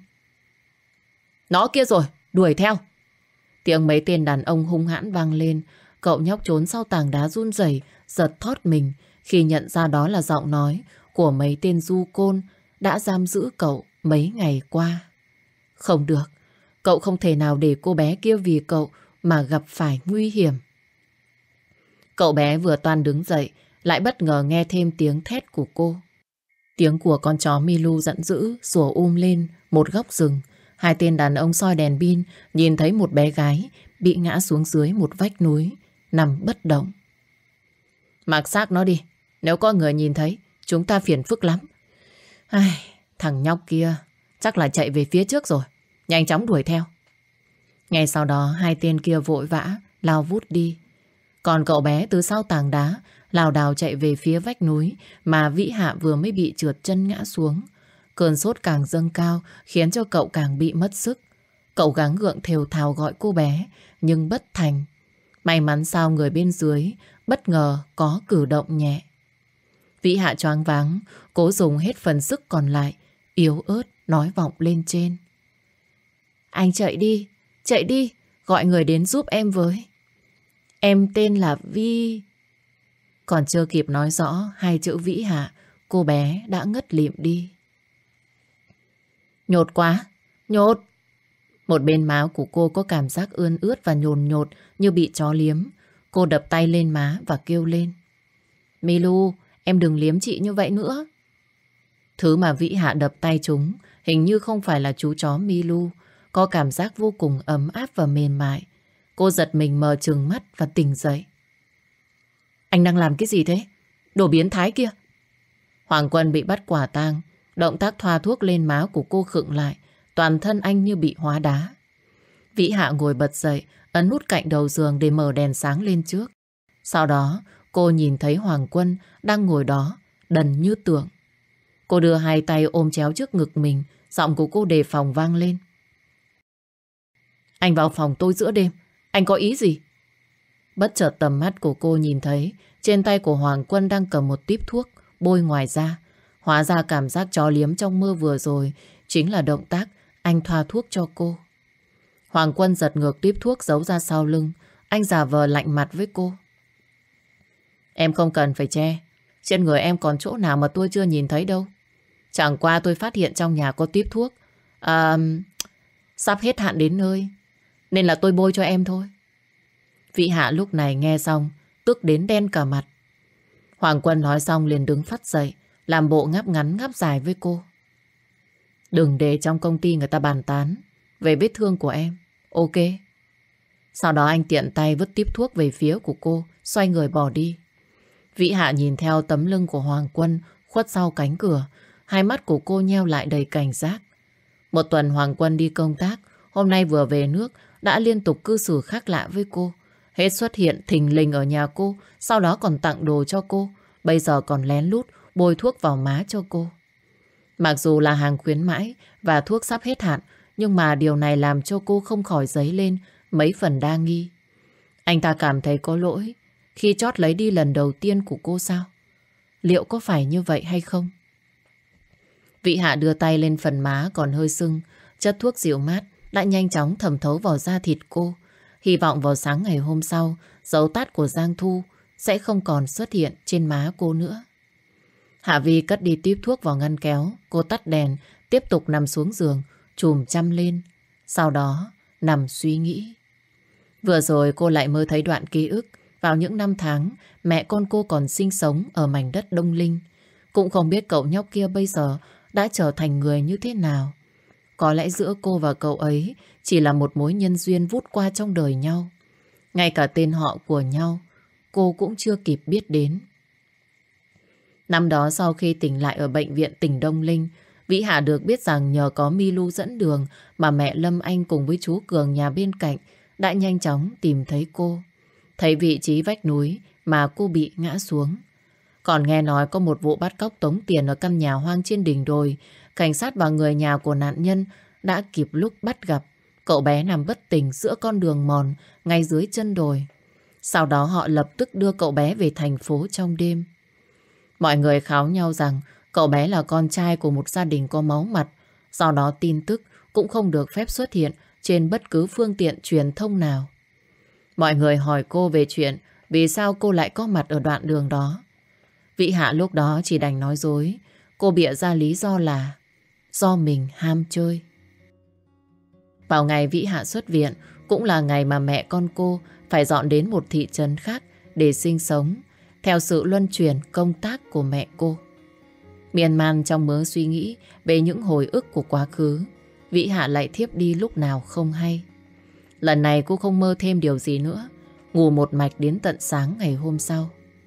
Nó kia rồi, đuổi theo. Tiếng mấy tên đàn ông hung hãn vang lên. Cậu nhóc trốn sau tảng đá run rẩy, giật thót mình khi nhận ra đó là giọng nói của mấy tên du côn đã giam giữ cậu mấy ngày qua. Không được, cậu không thể nào để cô bé kia vì cậu mà gặp phải nguy hiểm. Cậu bé vừa toan đứng dậy, lại bất ngờ nghe thêm tiếng thét của cô. Tiếng của con chó Milu giận dữ sủa lên một góc rừng. Hai tên đàn ông soi đèn pin nhìn thấy một bé gái bị ngã xuống dưới một vách núi, nằm bất động. Mặc xác nó đi, nếu có người nhìn thấy chúng ta phiền phức lắm. Thằng nhóc kia chắc là chạy về phía trước rồi, nhanh chóng đuổi theo. Ngay sau đó hai tên kia vội vã lao vút đi. Còn cậu bé từ sau tảng đá lảo đảo chạy về phía vách núi mà Vĩ Hạ vừa mới bị trượt chân ngã xuống. Cơn sốt càng dâng cao khiến cho cậu càng bị mất sức. Cậu gắng gượng thều thào gọi cô bé, nhưng bất thành. May mắn sao người bên dưới bất ngờ có cử động nhẹ. Vĩ Hạ choáng váng, cố dùng hết phần sức còn lại, yếu ớt nói vọng lên trên. Anh chạy đi, gọi người đến giúp em với. Em tên là Vi. Còn chưa kịp nói rõ hai chữ Vĩ Hạ, cô bé đã ngất lịm đi. Nhột quá, nhột. Một bên má của cô có cảm giác ươn ướt và nhồn nhột như bị chó liếm. Cô đập tay lên má và kêu lên. Milu, em đừng liếm chị như vậy nữa. Thứ mà Vĩ Hạ đập tay chúng hình như không phải là chú chó Milu, có cảm giác vô cùng ấm áp và mềm mại. Cô giật mình mở trừng mắt và tỉnh dậy. Anh đang làm cái gì thế? Đồ biến thái kia. Hoàng Quân bị bắt quả tang. Động tác thoa thuốc lên má của cô khựng lại. Toàn thân anh như bị hóa đá. Vĩ Hạ ngồi bật dậy, ấn nút cạnh đầu giường để mở đèn sáng lên trước. Sau đó cô nhìn thấy Hoàng Quân đang ngồi đó, đần như tượng. Cô đưa hai tay ôm chéo trước ngực mình, giọng của cô đề phòng vang lên. Anh vào phòng tôi giữa đêm, anh có ý gì? Bất chợt tầm mắt của cô nhìn thấy trên tay của Hoàng Quân đang cầm một típ thuốc bôi ngoài da. Hóa ra cảm giác chó liếm trong mơ vừa rồi chính là động tác anh thoa thuốc cho cô. Hoàng Quân giật ngược típ thuốc giấu ra sau lưng. Anh giả vờ lạnh mặt với cô. Em không cần phải che. Trên người em còn chỗ nào mà tôi chưa nhìn thấy đâu. Chẳng qua tôi phát hiện trong nhà có típ thuốc. Sắp hết hạn đến nơi, nên là tôi bôi cho em thôi. Vĩ Hạ lúc này nghe xong tức đến đen cả mặt. Hoàng Quân nói xong liền đứng phắt dậy, làm bộ ngáp ngắn ngáp dài với cô. Đừng để trong công ty người ta bàn tán về vết thương của em, ok? Sau đó anh tiện tay vứt típ thuốc về phía của cô, xoay người bỏ đi. Vĩ Hạ nhìn theo tấm lưng của Hoàng Quân khuất sau cánh cửa. Hai mắt của cô nheo lại đầy cảnh giác. Một tuần Hoàng Quân đi công tác, hôm nay vừa về nước đã liên tục cư xử khác lạ với cô. Hết xuất hiện thình lình ở nhà cô, sau đó còn tặng đồ cho cô, bây giờ còn lén lút bôi thuốc vào má cho cô. Mặc dù là hàng khuyến mãi và thuốc sắp hết hạn, nhưng mà điều này làm cho cô không khỏi dấy lên mấy phần đa nghi. Anh ta cảm thấy có lỗi khi chót lấy đi lần đầu tiên của cô sao? Liệu có phải như vậy hay không? Vĩ Hạ đưa tay lên phần má còn hơi sưng, chất thuốc dịu mát đã nhanh chóng thẩm thấu vào da thịt cô. Hy vọng vào sáng ngày hôm sau, dấu tát của Giang Thu sẽ không còn xuất hiện trên má cô nữa. Hạ Vi cất đi típ thuốc vào ngăn kéo, cô tắt đèn, tiếp tục nằm xuống giường, chùm chăn lên, sau đó nằm suy nghĩ. Vừa rồi cô lại mơ thấy đoạn ký ức vào những năm tháng mẹ con cô còn sinh sống ở mảnh đất Đông Linh. Cũng không biết cậu nhóc kia bây giờ đã trở thành người như thế nào. Có lẽ giữa cô và cậu ấy chỉ là một mối nhân duyên vút qua trong đời nhau. Ngay cả tên họ của nhau cô cũng chưa kịp biết đến. Năm đó sau khi tỉnh lại ở bệnh viện tỉnh Đông Linh, Vĩ Hạ được biết rằng nhờ có Milu dẫn đường mà mẹ Lâm Anh cùng với chú Cường nhà bên cạnh đã nhanh chóng tìm thấy cô. Thấy vị trí vách núi mà cô bị ngã xuống. Còn nghe nói có một vụ bắt cóc tống tiền ở căn nhà hoang trên đỉnh đồi. Cảnh sát và người nhà của nạn nhân đã kịp lúc bắt gặp cậu bé nằm bất tỉnh giữa con đường mòn ngay dưới chân đồi. Sau đó họ lập tức đưa cậu bé về thành phố trong đêm. Mọi người kháo nhau rằng cậu bé là con trai của một gia đình có máu mặt. Do đó tin tức cũng không được phép xuất hiện trên bất cứ phương tiện truyền thông nào. Mọi người hỏi cô về chuyện vì sao cô lại có mặt ở đoạn đường đó. Vĩ Hạ lúc đó chỉ đành nói dối. Cô bịa ra lý do là do mình ham chơi. Vào ngày Vĩ Hạ xuất viện cũng là ngày mà mẹ con cô phải dọn đến một thị trấn khác để sinh sống theo sự luân chuyển công tác của mẹ cô. Miên man trong mớ suy nghĩ về những hồi ức của quá khứ, Vĩ Hạ lại thiếp đi lúc nào không hay. Lần này cô không mơ thêm điều gì nữa, ngủ một mạch đến tận sáng ngày hôm sau.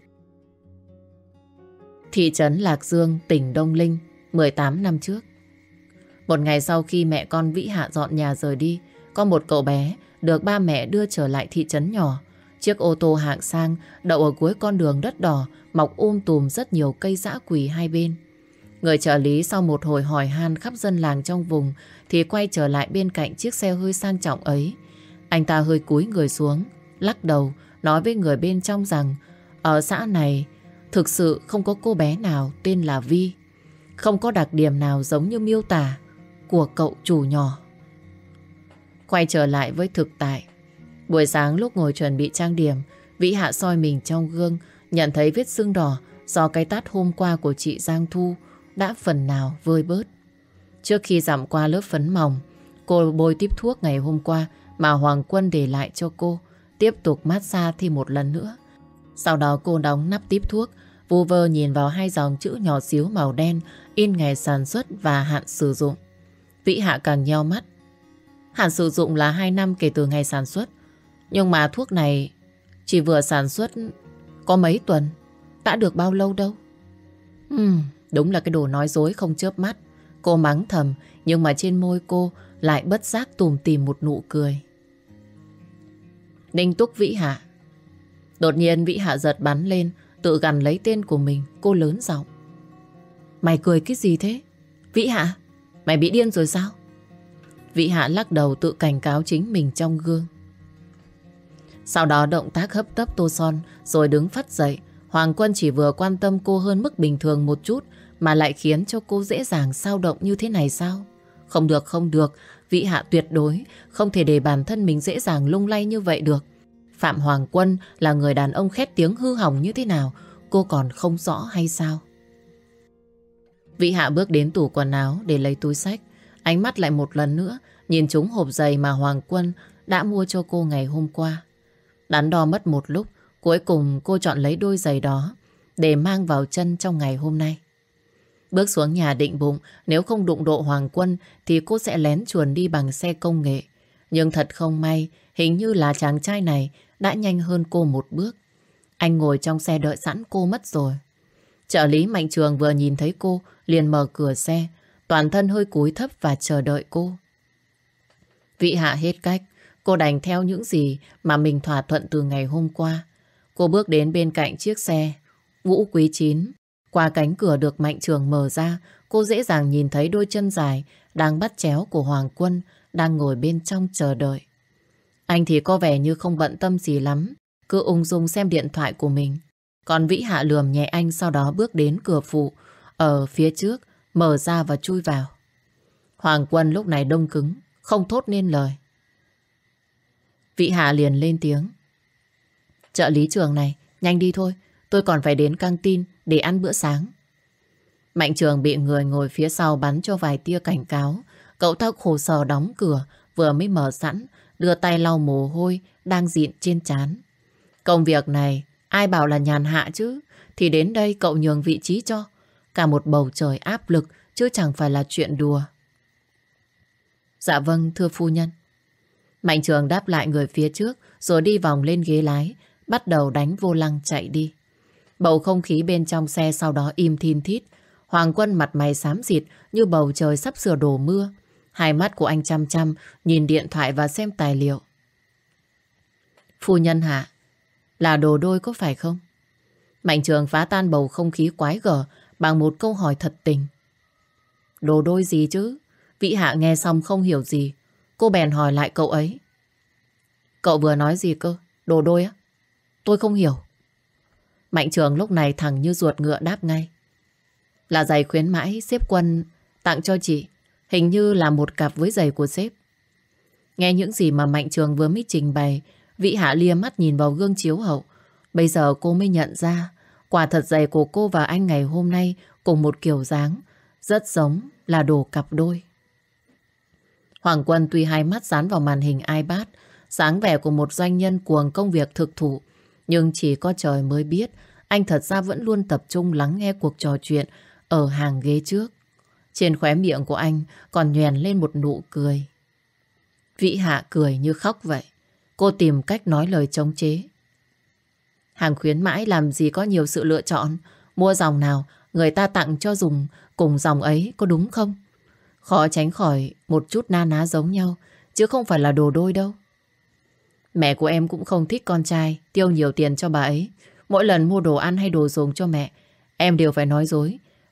Thị trấn Lạc Dương, tỉnh Đông Linh, 18 năm trước. Một ngày sau khi mẹ con Vĩ Hạ dọn nhà rời đi, có một cậu bé được ba mẹ đưa trở lại thị trấn nhỏ. Chiếc ô tô hạng sang đậu ở cuối con đường đất đỏ, mọc tùm rất nhiều cây dã quỳ hai bên. Người trợ lý sau một hồi hỏi han khắp dân làng trong vùng thì quay trở lại bên cạnh chiếc xe hơi sang trọng ấy. Anh ta hơi cúi người xuống, lắc đầu, nói với người bên trong rằng ở xã này thực sự không có cô bé nào tên là Vi. Không có đặc điểm nào giống như miêu tả của cậu chủ nhỏ. Quay trở lại với thực tại. Buổi sáng lúc ngồi chuẩn bị trang điểm, Vĩ Hạ soi mình trong gương, nhận thấy vết sưng đỏ do cái tát hôm qua của chị Giang Thu đã phần nào vơi bớt. Trước khi dặm qua lớp phấn mỏng, cô bôi tiếp thuốc ngày hôm qua mà Hoàng Quân để lại cho cô, tiếp tục massage thêm một lần nữa. Sau đó cô đóng nắp tiếp thuốc, vu vơ nhìn vào hai dòng chữ nhỏ xíu màu đen in ngày sản xuất và hạn sử dụng. Vĩ Hạ càng nheo mắt. Hạn sử dụng là 2 năm kể từ ngày sản xuất, nhưng mà thuốc này chỉ vừa sản xuất có mấy tuần, đã được bao lâu đâu. Đúng là cái đồ nói dối không chớp mắt. Cô mắng thầm, nhưng mà trên môi cô lại bất giác tủm tỉm một nụ cười. Ninh túc Vĩ Hạ. Đột nhiên Vĩ Hạ giật bắn lên, tự gằn lấy tên của mình. Cô lớn giọng. Mày cười cái gì thế? Vĩ Hạ, mày bị điên rồi sao? Vĩ Hạ lắc đầu tự cảnh cáo chính mình trong gương. Sau đó động tác hấp tấp tô son rồi đứng phắt dậy. Hoàng Quân chỉ vừa quan tâm cô hơn mức bình thường một chút mà lại khiến cho cô dễ dàng xao động như thế này sao? Không được, không được. Vĩ Hạ tuyệt đối không thể để bản thân mình dễ dàng lung lay như vậy được. Phạm Hoàng Quân là người đàn ông khét tiếng hư hỏng như thế nào cô còn không rõ hay sao? Vĩ Hạ bước đến tủ quần áo để lấy túi xách. Ánh mắt lại một lần nữa nhìn trúng hộp giày mà Hoàng Quân đã mua cho cô ngày hôm qua. Đắn đo mất một lúc, cuối cùng cô chọn lấy đôi giày đó để mang vào chân trong ngày hôm nay. Bước xuống nhà định bụng, nếu không đụng độ Hoàng Quân thì cô sẽ lén chuồn đi bằng xe công nghệ. Nhưng thật không may, hình như là chàng trai này đã nhanh hơn cô một bước. Anh ngồi trong xe đợi sẵn cô mất rồi. Trợ lý Mạnh Trường vừa nhìn thấy cô liền mở cửa xe, toàn thân hơi cúi thấp và chờ đợi cô. Vĩ Hạ hết cách, cô đành theo những gì mà mình thỏa thuận từ ngày hôm qua. Cô bước đến bên cạnh chiếc xe Vũ Quý 9. Qua cánh cửa được Mạnh Trường mở ra, cô dễ dàng nhìn thấy đôi chân dài đang bắt chéo của Hoàng Quân đang ngồi bên trong chờ đợi. Anh thì có vẻ như không bận tâm gì lắm, cứ ung dung xem điện thoại của mình. Còn Vĩ Hạ lườm nhẹ anh, sau đó bước đến cửa phụ ở phía trước, mở ra và chui vào. Hoàng Quân lúc này đông cứng, không thốt nên lời. Vĩ Hạ liền lên tiếng. Trợ lý Trường này, nhanh đi thôi, tôi còn phải đến căng tin để ăn bữa sáng. Mạnh Trường bị người ngồi phía sau bắn cho vài tia cảnh cáo. Cậu ta khổ sở đóng cửa, vừa mới mở sẵn, đưa tay lau mồ hôi đang dịn trên trán. Công việc này ai bảo là nhàn hạ chứ, thì đến đây cậu nhường vị trí cho. Cả một bầu trời áp lực chứ chẳng phải là chuyện đùa. Dạ vâng, thưa phu nhân. Mạnh Trường đáp lại người phía trước rồi đi vòng lên ghế lái, bắt đầu đánh vô lăng chạy đi. Bầu không khí bên trong xe sau đó im thin thít. Hoàng Quân mặt mày xám xịt như bầu trời sắp sửa đổ mưa. Hai mắt của anh chăm chăm nhìn điện thoại và xem tài liệu. Phu nhân hạ, là đồ đôi có phải không? Mạnh Trường phá tan bầu không khí quái gở bằng một câu hỏi thật tình. Đồ đôi gì chứ? Vĩ Hạ nghe xong không hiểu gì. Cô bèn hỏi lại cậu ấy. Cậu vừa nói gì cơ? Đồ đôi á? Tôi không hiểu. Mạnh Trường lúc này thẳng như ruột ngựa đáp ngay. Là giày khuyến mãi sếp Quân tặng cho chị. Hình như là một cặp với giày của sếp. Nghe những gì mà Mạnh Trường vừa mới trình bày, Vĩ Hạ lia mắt nhìn vào gương chiếu hậu. Bây giờ cô mới nhận ra quả thật giày của cô và anh ngày hôm nay cùng một kiểu dáng, rất giống là đồ cặp đôi. Hoàng Quân tuy hai mắt dán vào màn hình iPad, dáng vẻ của một doanh nhân cuồng công việc thực thụ, nhưng chỉ có trời mới biết anh thật ra vẫn luôn tập trung lắng nghe cuộc trò chuyện ở hàng ghế trước. Trên khóe miệng của anh còn nhoẻn lên một nụ cười. Vĩ Hạ cười như khóc vậy. Cô tìm cách nói lời chống chế. Hàng khuyến mãi làm gì có nhiều sự lựa chọn. Mua dòng nào người ta tặng cho dùng cùng dòng ấy, có đúng không? Khó tránh khỏi một chút na ná giống nhau, chứ không phải là đồ đôi đâu. Mẹ của em cũng không thích con trai tiêu nhiều tiền cho bà ấy. Mỗi lần mua đồ ăn hay đồ dùng cho mẹ, em đều phải nói dối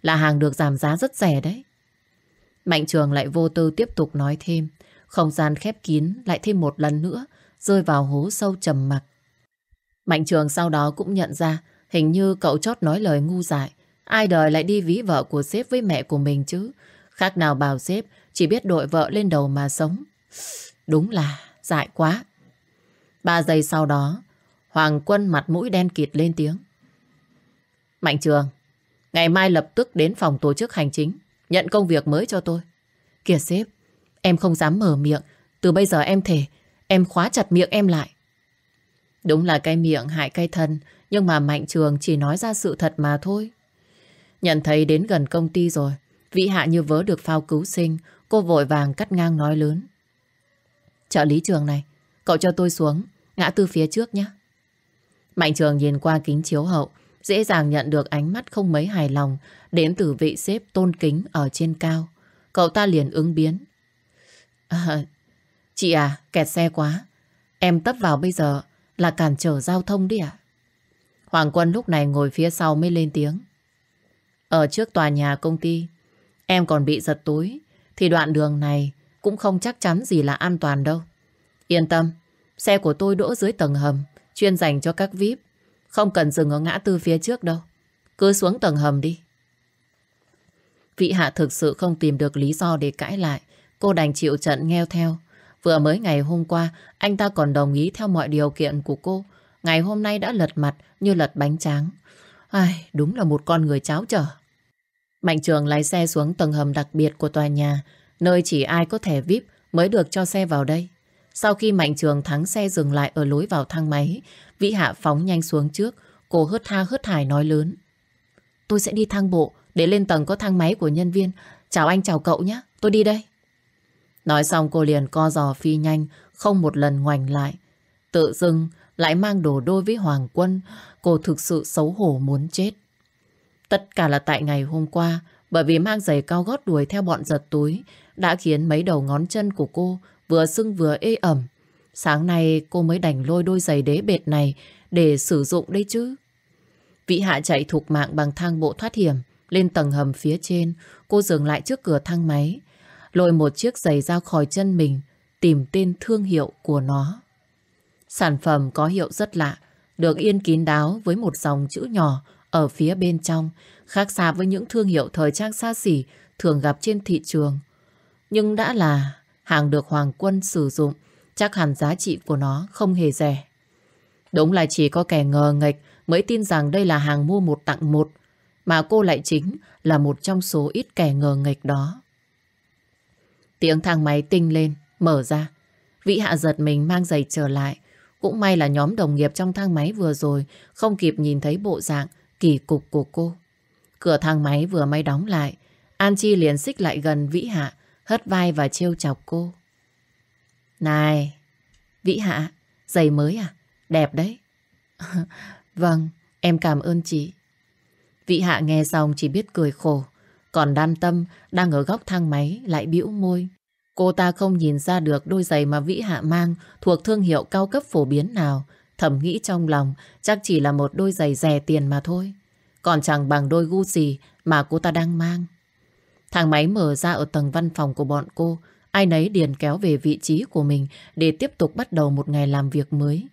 là hàng được giảm giá rất rẻ đấy. Mạnh Trường lại vô tư tiếp tục nói thêm. Không gian khép kín lại thêm một lần nữa rơi vào hố sâu trầm mặc. Mạnh Trường sau đó cũng nhận ra hình như cậu chót nói lời ngu dại. Ai đời lại đi ví vợ của sếp với mẹ của mình chứ. Khác nào bảo sếp chỉ biết đội vợ lên đầu mà sống. Đúng là dại quá. 3 giây sau đó, Hoàng Quân mặt mũi đen kịt lên tiếng. Mạnh Trường, ngày mai lập tức đến phòng tổ chức hành chính, nhận công việc mới cho tôi. Kìa sếp, em không dám mở miệng. Từ bây giờ em thề, em khóa chặt miệng em lại. Đúng là cái miệng hại cái thân, nhưng mà Mạnh Trường chỉ nói ra sự thật mà thôi. Nhận thấy đến gần công ty rồi, Vĩ Hạ như vớ được phao cứu sinh. Cô vội vàng cắt ngang nói lớn. Trợ lý Trường này, cậu cho tôi xuống ngã tư phía trước nhé. Mạnh Trường nhìn qua kính chiếu hậu, dễ dàng nhận được ánh mắt không mấy hài lòng đến từ vị sếp tôn kính ở trên cao. Cậu ta liền ứng biến. Chị à, kẹt xe quá. Em tấp vào bây giờ là cản trở giao thông đi ạ. Hoàng Quân lúc này ngồi phía sau mới lên tiếng. Ở trước tòa nhà công ty, em còn bị giật túi, thì đoạn đường này cũng không chắc chắn gì là an toàn đâu. Yên tâm, xe của tôi đỗ dưới tầng hầm, chuyên dành cho các VIP. Không cần dừng ở ngã tư phía trước đâu. Cứ xuống tầng hầm đi. Vĩ Hạ thực sự không tìm được lý do để cãi lại. Cô đành chịu trận ngheo theo. Vừa mới ngày hôm qua, anh ta còn đồng ý theo mọi điều kiện của cô. Ngày hôm nay đã lật mặt như lật bánh tráng. Ai, đúng là một con người cháo trở. Mạnh Trường lái xe xuống tầng hầm đặc biệt của tòa nhà, nơi chỉ ai có thẻ VIP mới được cho xe vào đây. Sau khi Mạnh Trường thắng xe dừng lại ở lối vào thang máy, Vĩ Hạ phóng nhanh xuống trước. Cô hớt ha hớt hải nói lớn. Tôi sẽ đi thang bộ để lên tầng có thang máy của nhân viên. Chào anh chào cậu nhé, tôi đi đây. Nói xong cô liền co giò phi nhanh, không một lần ngoảnh lại. Tự dưng lại mang đồ đôi với Hoàng Quân. Cô thực sự xấu hổ muốn chết. Tất cả là tại ngày hôm qua, bởi vì mang giày cao gót đuổi theo bọn giật túi đã khiến mấy đầu ngón chân của cô vừa sưng vừa ê ẩm. Sáng nay cô mới đành lôi đôi giày đế bệt này để sử dụng đây chứ. Vĩ Hạ chạy thục mạng bằng thang bộ thoát hiểm lên tầng hầm phía trên. Cô dừng lại trước cửa thang máy, lôi một chiếc giày ra khỏi chân mình, tìm tên thương hiệu của nó. Sản phẩm có hiệu rất lạ, được in kín đáo với một dòng chữ nhỏ ở phía bên trong, khác xa với những thương hiệu thời trang xa xỉ thường gặp trên thị trường. Nhưng đã là hàng được Hoàng Quân sử dụng, chắc hẳn giá trị của nó không hề rẻ. Đúng là chỉ có kẻ ngờ nghệch mới tin rằng đây là hàng mua một tặng một, mà cô lại chính là một trong số ít kẻ ngờ nghệch đó. Tiếng thang máy tinh lên, mở ra. Vĩ Hạ giật mình mang giày trở lại. Cũng may là nhóm đồng nghiệp trong thang máy vừa rồi không kịp nhìn thấy bộ dạng kỳ cục của cô. Cửa thang máy vừa mới đóng lại, An Chi liền xích lại gần Vĩ Hạ, hất vai và trêu chọc cô. Này, Vĩ Hạ, giày mới à? Đẹp đấy. Vâng, em cảm ơn chị. Vĩ Hạ nghe xong chỉ biết cười khổ. Còn Đan Tâm đang ở góc thang máy lại bĩu môi. Cô ta không nhìn ra được đôi giày mà Vĩ Hạ mang thuộc thương hiệu cao cấp phổ biến nào. Thầm nghĩ trong lòng chắc chỉ là một đôi giày rẻ tiền mà thôi. Còn chẳng bằng đôi Gucci mà cô ta đang mang. Thang máy mở ra ở tầng văn phòng của bọn cô. Ai nấy điền kéo về vị trí của mình để tiếp tục bắt đầu một ngày làm việc mới.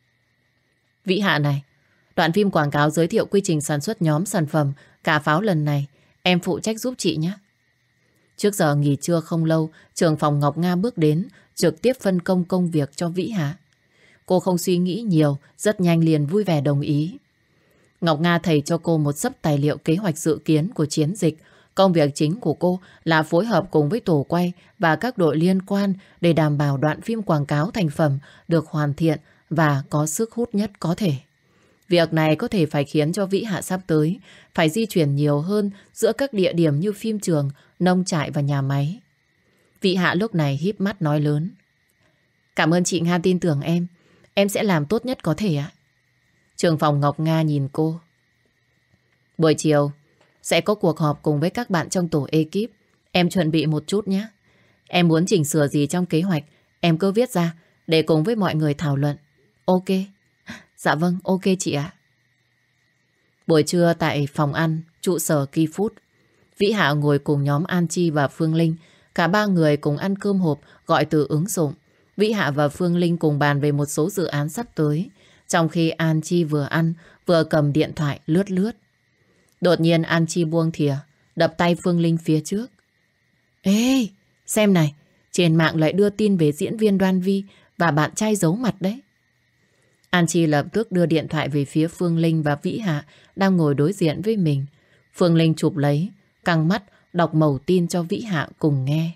Vĩ Hạ này, đoạn phim quảng cáo giới thiệu quy trình sản xuất nhóm sản phẩm cà pháo lần này em phụ trách giúp chị nhé. Trước giờ nghỉ trưa không lâu, trưởng phòng Ngọc Nga bước đến, trực tiếp phân công công việc cho Vĩ Hạ. Cô không suy nghĩ nhiều, rất nhanh liền vui vẻ đồng ý. Ngọc Nga thầy cho cô một xấp tài liệu kế hoạch dự kiến của chiến dịch. Công việc chính của cô là phối hợp cùng với tổ quay và các đội liên quan để đảm bảo đoạn phim quảng cáo thành phẩm được hoàn thiện và có sức hút nhất có thể. Việc này có thể phải khiến cho Vĩ Hạ sắp tới phải di chuyển nhiều hơn giữa các địa điểm như phim trường, nông trại và nhà máy. Vĩ Hạ lúc này híp mắt nói lớn. Cảm ơn chị Nga tin tưởng em sẽ làm tốt nhất có thể ạ. Trưởng phòng Ngọc Nga nhìn cô. Buổi chiều sẽ có cuộc họp cùng với các bạn trong tổ ekip. Em chuẩn bị một chút nhé. Em muốn chỉnh sửa gì trong kế hoạch, em cứ viết ra để cùng với mọi người thảo luận. Ok. Dạ vâng, ok chị ạ. Buổi trưa tại phòng ăn, trụ sở Ki Food, Vĩ Hạ ngồi cùng nhóm An Chi và Phương Linh. Cả ba người cùng ăn cơm hộp gọi từ ứng dụng. Vĩ Hạ và Phương Linh cùng bàn về một số dự án sắp tới. Trong khi An Chi vừa ăn, vừa cầm điện thoại lướt lướt. Đột nhiên An Chi buông thìa, đập tay Phương Linh phía trước. Ê, xem này, trên mạng lại đưa tin về diễn viên Đoan Vi và bạn trai giấu mặt đấy. An Chi lập tức đưa điện thoại về phía Phương Linh và Vĩ Hạ đang ngồi đối diện với mình. Phương Linh chụp lấy, căng mắt đọc mẩu tin cho Vĩ Hạ cùng nghe.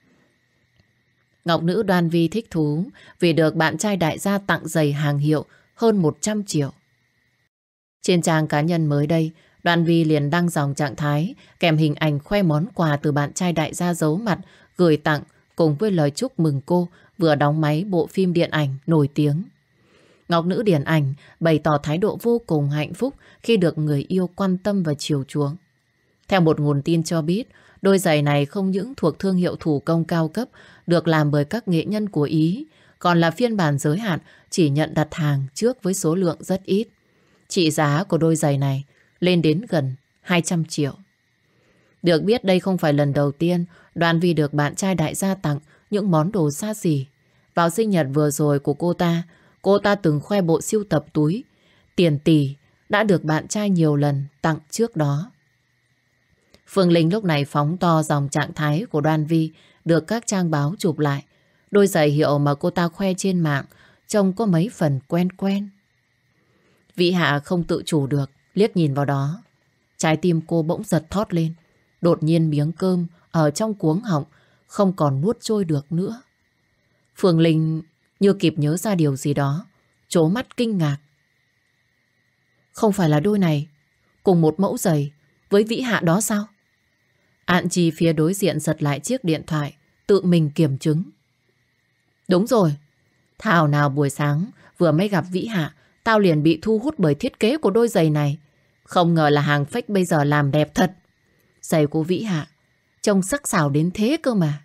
Ngọc nữ Đoan Vi thích thú vì được bạn trai đại gia tặng giày hàng hiệu hơn 100 triệu. Trên trang cá nhân mới đây, Đoan Vi liền đăng dòng trạng thái kèm hình ảnh khoe món quà từ bạn trai đại gia giấu mặt gửi tặng cùng với lời chúc mừng cô vừa đóng máy bộ phim điện ảnh nổi tiếng. Ngọc nữ điện ảnh bày tỏ thái độ vô cùng hạnh phúc khi được người yêu quan tâm và chiều chuộng. Theo một nguồn tin cho biết, đôi giày này không những thuộc thương hiệu thủ công cao cấp được làm bởi các nghệ nhân của Ý, còn là phiên bản giới hạn chỉ nhận đặt hàng trước với số lượng rất ít. Trị giá của đôi giày này lên đến gần 200 triệu. Được biết đây không phải lần đầu tiên Đoan Vi được bạn trai đại gia tặng những món đồ xa xỉ. Vào sinh nhật vừa rồi của cô ta từng khoe bộ sưu tập túi tiền tỷ đã được bạn trai nhiều lần tặng trước đó. Phương Linh lúc này phóng to dòng trạng thái của Đoan Vi được các trang báo chụp lại. Đôi giày hiệu mà cô ta khoe trên mạng trông có mấy phần quen quen. Vĩ Hạ không tự chủ được liếc nhìn vào đó. Trái tim cô bỗng giật thót lên. Đột nhiên miếng cơm ở trong cuống họng không còn nuốt trôi được nữa. Phương Linh như kịp nhớ ra điều gì đó, trố mắt kinh ngạc. Không phải là đôi này cùng một mẫu giày với Vĩ Hạ đó sao? An Chi phía đối diện giật lại chiếc điện thoại, tự mình kiểm chứng. Đúng rồi, thảo nào buổi sáng vừa mới gặp Vĩ Hạ, tao liền bị thu hút bởi thiết kế của đôi giày này. Không ngờ là hàng fake bây giờ làm đẹp thật. Giày của Vĩ Hạ trông sắc sảo đến thế cơ mà.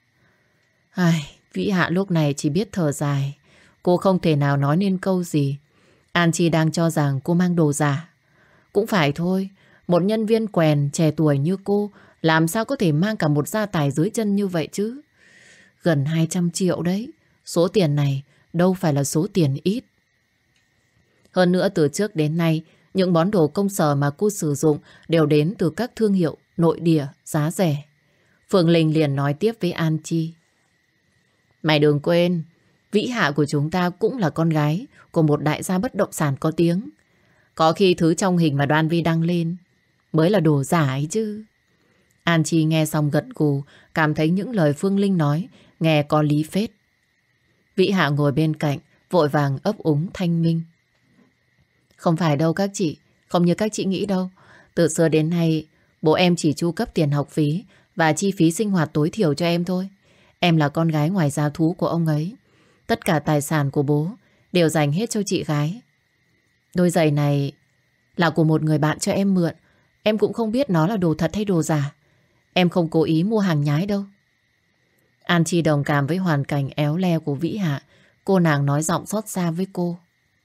Vĩ Hạ lúc này chỉ biết thở dài. Cô không thể nào nói nên câu gì. An Chi đang cho rằng cô mang đồ giả. Cũng phải thôi, một nhân viên quèn trẻ tuổi như cô làm sao có thể mang cả một gia tài dưới chân như vậy chứ. Gần 200 triệu đấy. Số tiền này đâu phải là số tiền ít. Hơn nữa từ trước đến nay, những món đồ công sở mà cô sử dụng đều đến từ các thương hiệu nội địa giá rẻ. Phương Linh liền nói tiếp với An Chi. Mày đừng quên, Vĩ Hạ của chúng ta cũng là con gái của một đại gia bất động sản có tiếng. Có khi thứ trong hình mà Đoan Vi đăng lên mới là đồ giả ấy chứ. An Chi nghe xong gật gù, cảm thấy những lời Phương Linh nói nghe có lý phết. Vĩ Hạ ngồi bên cạnh, vội vàng ấp úng thanh minh. Không phải đâu các chị, không như các chị nghĩ đâu. Từ xưa đến nay, bố em chỉ chu cấp tiền học phí và chi phí sinh hoạt tối thiểu cho em thôi. Em là con gái ngoài giá thú của ông ấy. Tất cả tài sản của bố đều dành hết cho chị gái. Đôi giày này là của một người bạn cho em mượn. Em cũng không biết nó là đồ thật hay đồ giả. Em không cố ý mua hàng nhái đâu. An Chi đồng cảm với hoàn cảnh éo le của Vĩ Hạ. Cô nàng nói giọng xót xa với cô.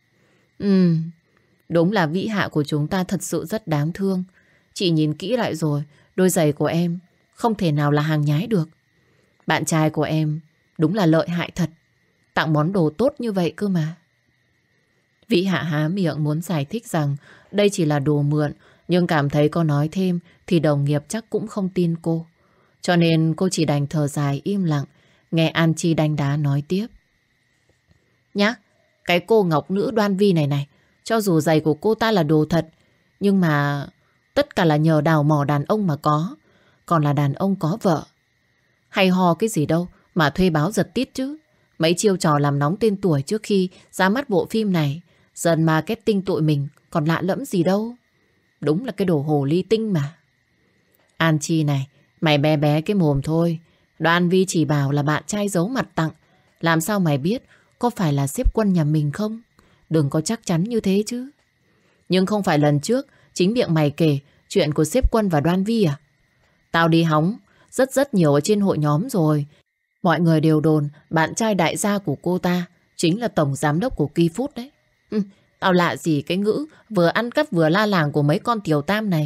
Đúng là Vĩ Hạ của chúng ta thật sự rất đáng thương. Chị nhìn kỹ lại rồi, đôi giày của em không thể nào là hàng nhái được. Bạn trai của em đúng là lợi hại thật. Tặng món đồ tốt như vậy cơ mà. Vĩ Hạ há miệng muốn giải thích rằng đây chỉ là đồ mượn, nhưng cảm thấy có nói thêm thì đồng nghiệp chắc cũng không tin cô. Cho nên cô chỉ đành thở dài im lặng, nghe An Chi đanh đá nói tiếp. Nhá, cái cô ngọc nữ Đoan Vi này, cho dù giày của cô ta là đồ thật, nhưng mà tất cả là nhờ đào mỏ đàn ông mà có. Còn là đàn ông có vợ. Hay ho cái gì đâu mà thuê báo giật tít chứ. Mấy chiêu trò làm nóng tên tuổi trước khi ra mắt bộ phim này, dần marketing tụi mình còn lạ lẫm gì đâu. Đúng là cái đồ hồ ly tinh mà. An Chi này, mày bé bé cái mồm thôi. Đoan Vi chỉ bảo là bạn trai giấu mặt tặng. Làm sao mày biết có phải là sếp Quân nhà mình không? Đừng có chắc chắn như thế chứ. Nhưng không phải lần trước chính miệng mày kể chuyện của sếp Quân và Đoan Vi à? Tao đi hóng rất nhiều ở trên hội nhóm rồi. Mọi người đều đồn bạn trai đại gia của cô ta chính là tổng giám đốc của Ki Food đấy. Tao lạ gì cái ngữ vừa ăn cắp vừa la làng của mấy con tiểu tam này.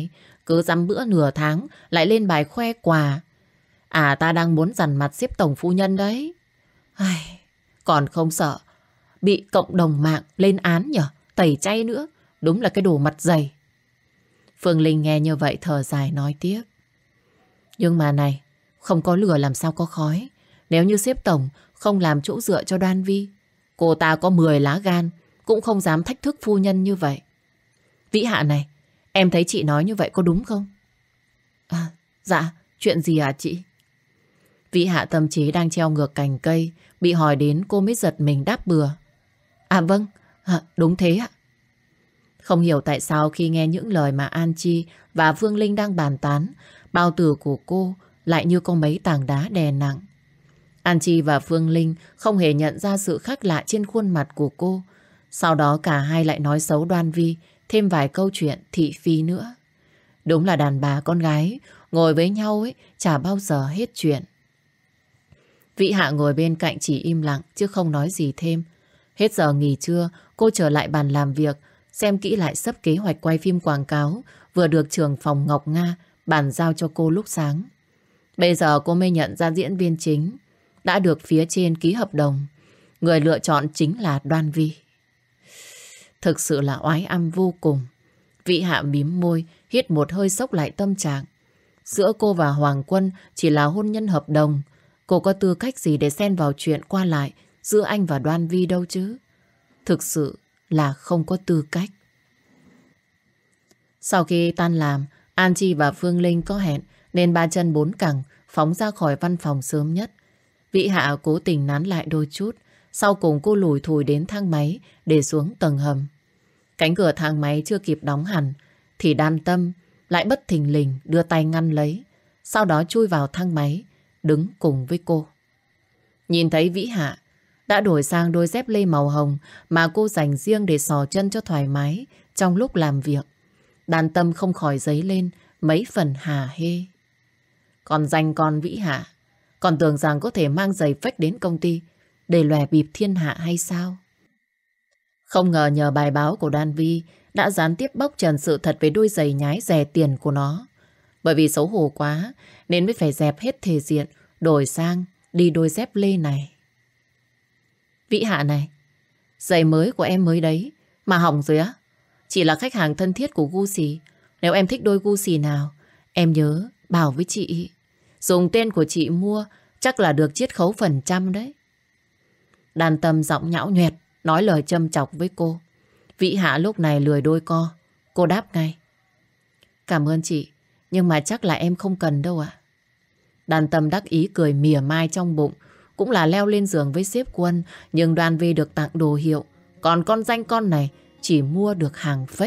Cứ dăm bữa nửa tháng lại lên bài khoe quà. À, ta đang muốn dằn mặt xếp tổng phu nhân đấy. Ai, còn không sợ bị cộng đồng mạng lên án nhở, tẩy chay nữa. Đúng là cái đồ mặt dày. Phương Linh nghe như vậy thở dài nói tiếp. Nhưng mà này, không có lửa làm sao có khói. Nếu như sếp tổng không làm chỗ dựa cho Đoan Vi, cô ta có 10 lá gan cũng không dám thách thức phu nhân như vậy. Vĩ Hạ này, em thấy chị nói như vậy có đúng không? À, dạ, chuyện gì hả chị? Vĩ Hạ tâm trí đang treo ngược cành cây, bị hỏi đến cô mới giật mình đáp bừa. À vâng, đúng thế ạ. Không hiểu tại sao khi nghe những lời mà An Chi và Phương Linh đang bàn tán, bao tử của cô lại như có mấy tảng đá đè nặng. An Chi và Phương Linh không hề nhận ra sự khác lạ trên khuôn mặt của cô. Sau đó cả hai lại nói xấu Đoan Vi, thêm vài câu chuyện thị phi nữa. Đúng là đàn bà con gái ngồi với nhau ấy chả bao giờ hết chuyện. Vĩ Hạ ngồi bên cạnh chỉ im lặng chứ không nói gì thêm. Hết giờ nghỉ trưa, cô trở lại bàn làm việc, xem kỹ lại sắp kế hoạch quay phim quảng cáo vừa được trưởng phòng Ngọc Nga bàn giao cho cô lúc sáng. Bây giờ cô mới nhận ra diễn viên chính đã được phía trên ký hợp đồng. Người lựa chọn chính là Đoan Vi. Thực sự là oái âm vô cùng. Vĩ Hạ mím môi, hít một hơi sốc lại tâm trạng. Giữa cô và Hoàng Quân chỉ là hôn nhân hợp đồng. Cô có tư cách gì để xen vào chuyện qua lại giữa anh và Đoan Vi đâu chứ? Thực sự là không có tư cách. Sau khi tan làm, An Chi và Phương Linh có hẹn nên ba chân bốn cẳng phóng ra khỏi văn phòng sớm nhất. Vĩ Hạ cố tình nán lại đôi chút. Sau cùng cô lủi thủi đến thang máy để xuống tầng hầm. Cánh cửa thang máy chưa kịp đóng hẳn thì Đan Tâm lại bất thình lình đưa tay ngăn lấy. Sau đó chui vào thang máy, đứng cùng với cô. Nhìn thấy Vĩ Hạ đã đổi sang đôi dép lê màu hồng mà cô dành riêng để xỏ chân cho thoải mái trong lúc làm việc, Đan Tâm không khỏi dấy lên mấy phần hả hê. Còn danh con Vĩ Hạ, còn tưởng rằng có thể mang giày phách đến công ty để lòe bịp thiên hạ hay sao? Không ngờ nhờ bài báo của Đoan Vi đã gián tiếp bóc trần sự thật về đôi giày nhái rẻ tiền của nó. Bởi vì xấu hổ quá nên mới phải dẹp hết thể diện, đổi sang đi đôi dép lê này. Vĩ Hạ này, giày mới của em mới đấy mà hỏng rồi á? Chị là khách hàng thân thiết của Gucci. Nếu em thích đôi Gucci nào, em nhớ bảo với chị. Dùng tên của chị mua chắc là được chiết khấu phần trăm đấy. Đan Tâm giọng nhão nhoẹt nói lời châm chọc với cô. Vĩ Hạ lúc này lười đôi co. Cô đáp ngay. Cảm ơn chị, nhưng mà chắc là em không cần đâu ạ. Đan Tâm đắc ý cười mỉa mai trong bụng. Cũng là leo lên giường với sếp Quân, nhưng Đoan Vi được tặng đồ hiệu, còn con danh con này chỉ mua được hàng fake.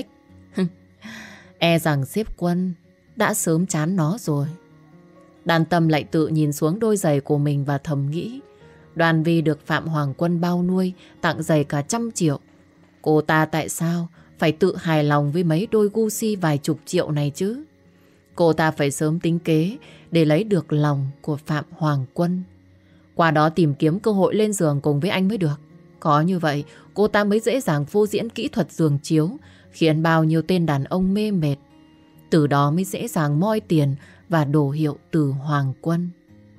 E rằng sếp Quân đã sớm chán nó rồi. Đan Tâm lại tự nhìn xuống đôi giày của mình và thầm nghĩ. Đoan Vi được Phạm Hoàng Quân bao nuôi, tặng giày cả 100 triệu. Cô ta tại sao phải tự hài lòng với mấy đôi Gucci vài chục triệu này chứ? Cô ta phải sớm tính kế để lấy được lòng của Phạm Hoàng Quân. Qua đó tìm kiếm cơ hội lên giường cùng với anh mới được. Có như vậy, cô ta mới dễ dàng phô diễn kỹ thuật giường chiếu, khiến bao nhiêu tên đàn ông mê mệt. Từ đó mới dễ dàng moi tiền và đồ hiệu từ Hoàng Quân.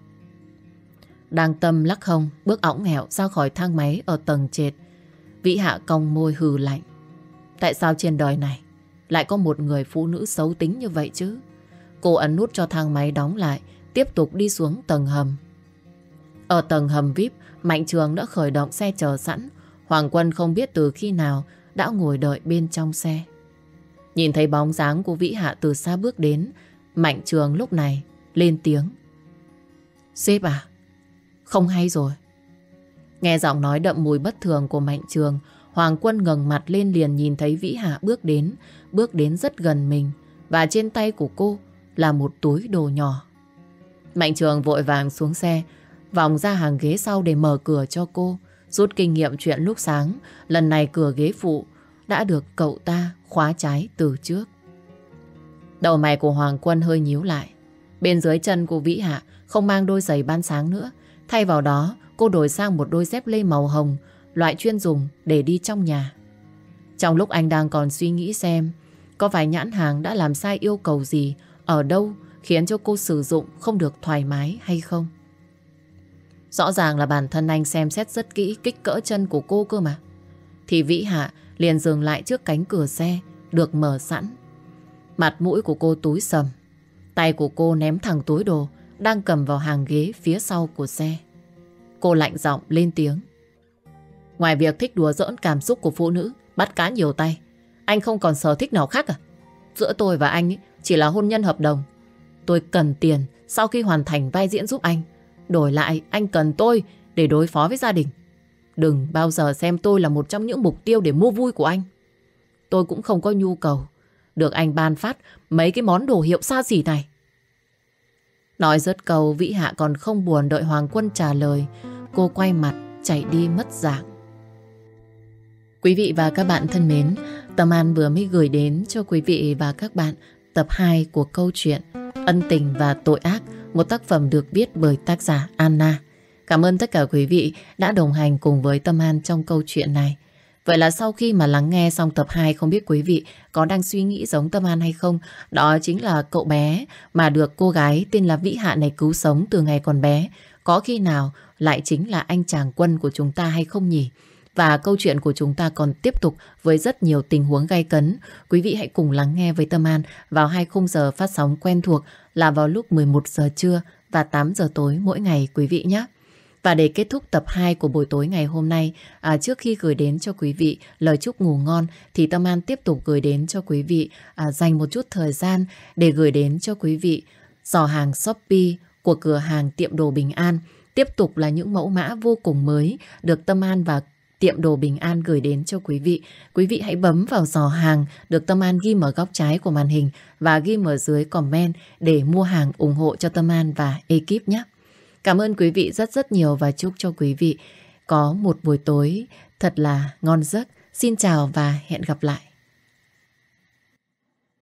Đang Tâm lắc hông, bước õng hẹo ra khỏi thang máy ở tầng trệt. Vĩ Hạ cong môi hừ lạnh. Tại sao trên đời này lại có một người phụ nữ xấu tính như vậy chứ? Cô ấn nút cho thang máy đóng lại, tiếp tục đi xuống tầng hầm. Ở tầng hầm VIP, Mạnh Trường đã khởi động xe chờ sẵn. Hoàng Quân không biết từ khi nào đã ngồi đợi bên trong xe. Nhìn thấy bóng dáng của Vĩ Hạ từ xa bước đến, Mạnh Trường lúc này lên tiếng. Sếp à, không hay rồi. Nghe giọng nói đậm mùi bất thường của Mạnh Trường, Hoàng Quân ngẩng mặt lên liền nhìn thấy Vĩ Hạ bước đến rất gần mình, và trên tay của cô là một túi đồ nhỏ. Mạnh Trường vội vàng xuống xe, vòng ra hàng ghế sau để mở cửa cho cô. Rút kinh nghiệm chuyện lúc sáng, lần này cửa ghế phụ đã được cậu ta khóa trái từ trước. Đầu mày của Hoàng Quân hơi nhíu lại. Bên dưới chân của Vĩ Hạ không mang đôi giày ban sáng nữa. Thay vào đó, cô đổi sang một đôi dép lê màu hồng, loại chuyên dùng để đi trong nhà. Trong lúc anh đang còn suy nghĩ xem Có phải nhãn hàng đã làm sai yêu cầu gì ở đâu khiến cho cô sử dụng không được thoải mái hay không? Rõ ràng là bản thân anh xem xét rất kỹ kích cỡ chân của cô cơ mà. Thì Vĩ Hạ liền dừng lại trước cánh cửa xe được mở sẵn. Mặt mũi của cô túi xầm. Tay của cô ném thẳng túi đồ đang cầm vào hàng ghế phía sau của xe. Cô lạnh giọng lên tiếng. Ngoài việc thích đùa giỡn cảm xúc của phụ nữ, bắt cá nhiều tay, anh không còn sở thích nào khác à? Giữa tôi và anh chỉ là hôn nhân hợp đồng. Tôi cần tiền sau khi hoàn thành vai diễn giúp anh. Đổi lại anh cần tôi để đối phó với gia đình. Đừng bao giờ xem tôi là một trong những mục tiêu để mua vui của anh. Tôi cũng không có nhu cầu được anh ban phát mấy cái món đồ hiệu xa xỉ này. Nói dứt câu, Vĩ Hạ còn không buồn đợi Hoàng Quân trả lời. Cô quay mặt chạy đi mất dạng. Quý vị và các bạn thân mến, Tâm An vừa mới gửi đến cho quý vị và các bạn tập 2 của câu chuyện Ân Tình và Tội Ác, một tác phẩm được viết bởi tác giả Anna. Cảm ơn tất cả quý vị đã đồng hành cùng với Tâm An trong câu chuyện này. Vậy là sau khi mà lắng nghe xong tập 2, không biết quý vị có đang suy nghĩ giống Tâm An hay không? Đó chính là cậu bé mà được cô gái tên là Vĩ Hạ này cứu sống từ ngày còn bé. Có khi nào lại chính là anh chàng Quân của chúng ta hay không nhỉ? Và câu chuyện của chúng ta còn tiếp tục với rất nhiều tình huống gay cấn. Quý vị hãy cùng lắng nghe với Tâm An vào 2 khung giờ phát sóng quen thuộc là vào lúc 11 giờ trưa và 8 giờ tối mỗi ngày quý vị nhé. Và để kết thúc tập 2 của buổi tối ngày hôm nay, trước khi gửi đến cho quý vị lời chúc ngủ ngon, thì Tâm An tiếp tục gửi đến cho quý vị dành một chút thời gian để gửi đến cho quý vị giỏ hàng Shopee của cửa hàng Tiệm Đồ Bình An. Tiếp tục là những mẫu mã vô cùng mới được Tâm An và Tiệm Đồ Bình An gửi đến cho quý vị. Quý vị hãy bấm vào giỏ hàng được Tâm An ghim ở góc trái của màn hình và ghim ở dưới comment để mua hàng ủng hộ cho Tâm An và ekip nhé. Cảm ơn quý vị rất rất nhiều và chúc cho quý vị có một buổi tối thật là ngon giấc. Xin chào và hẹn gặp lại.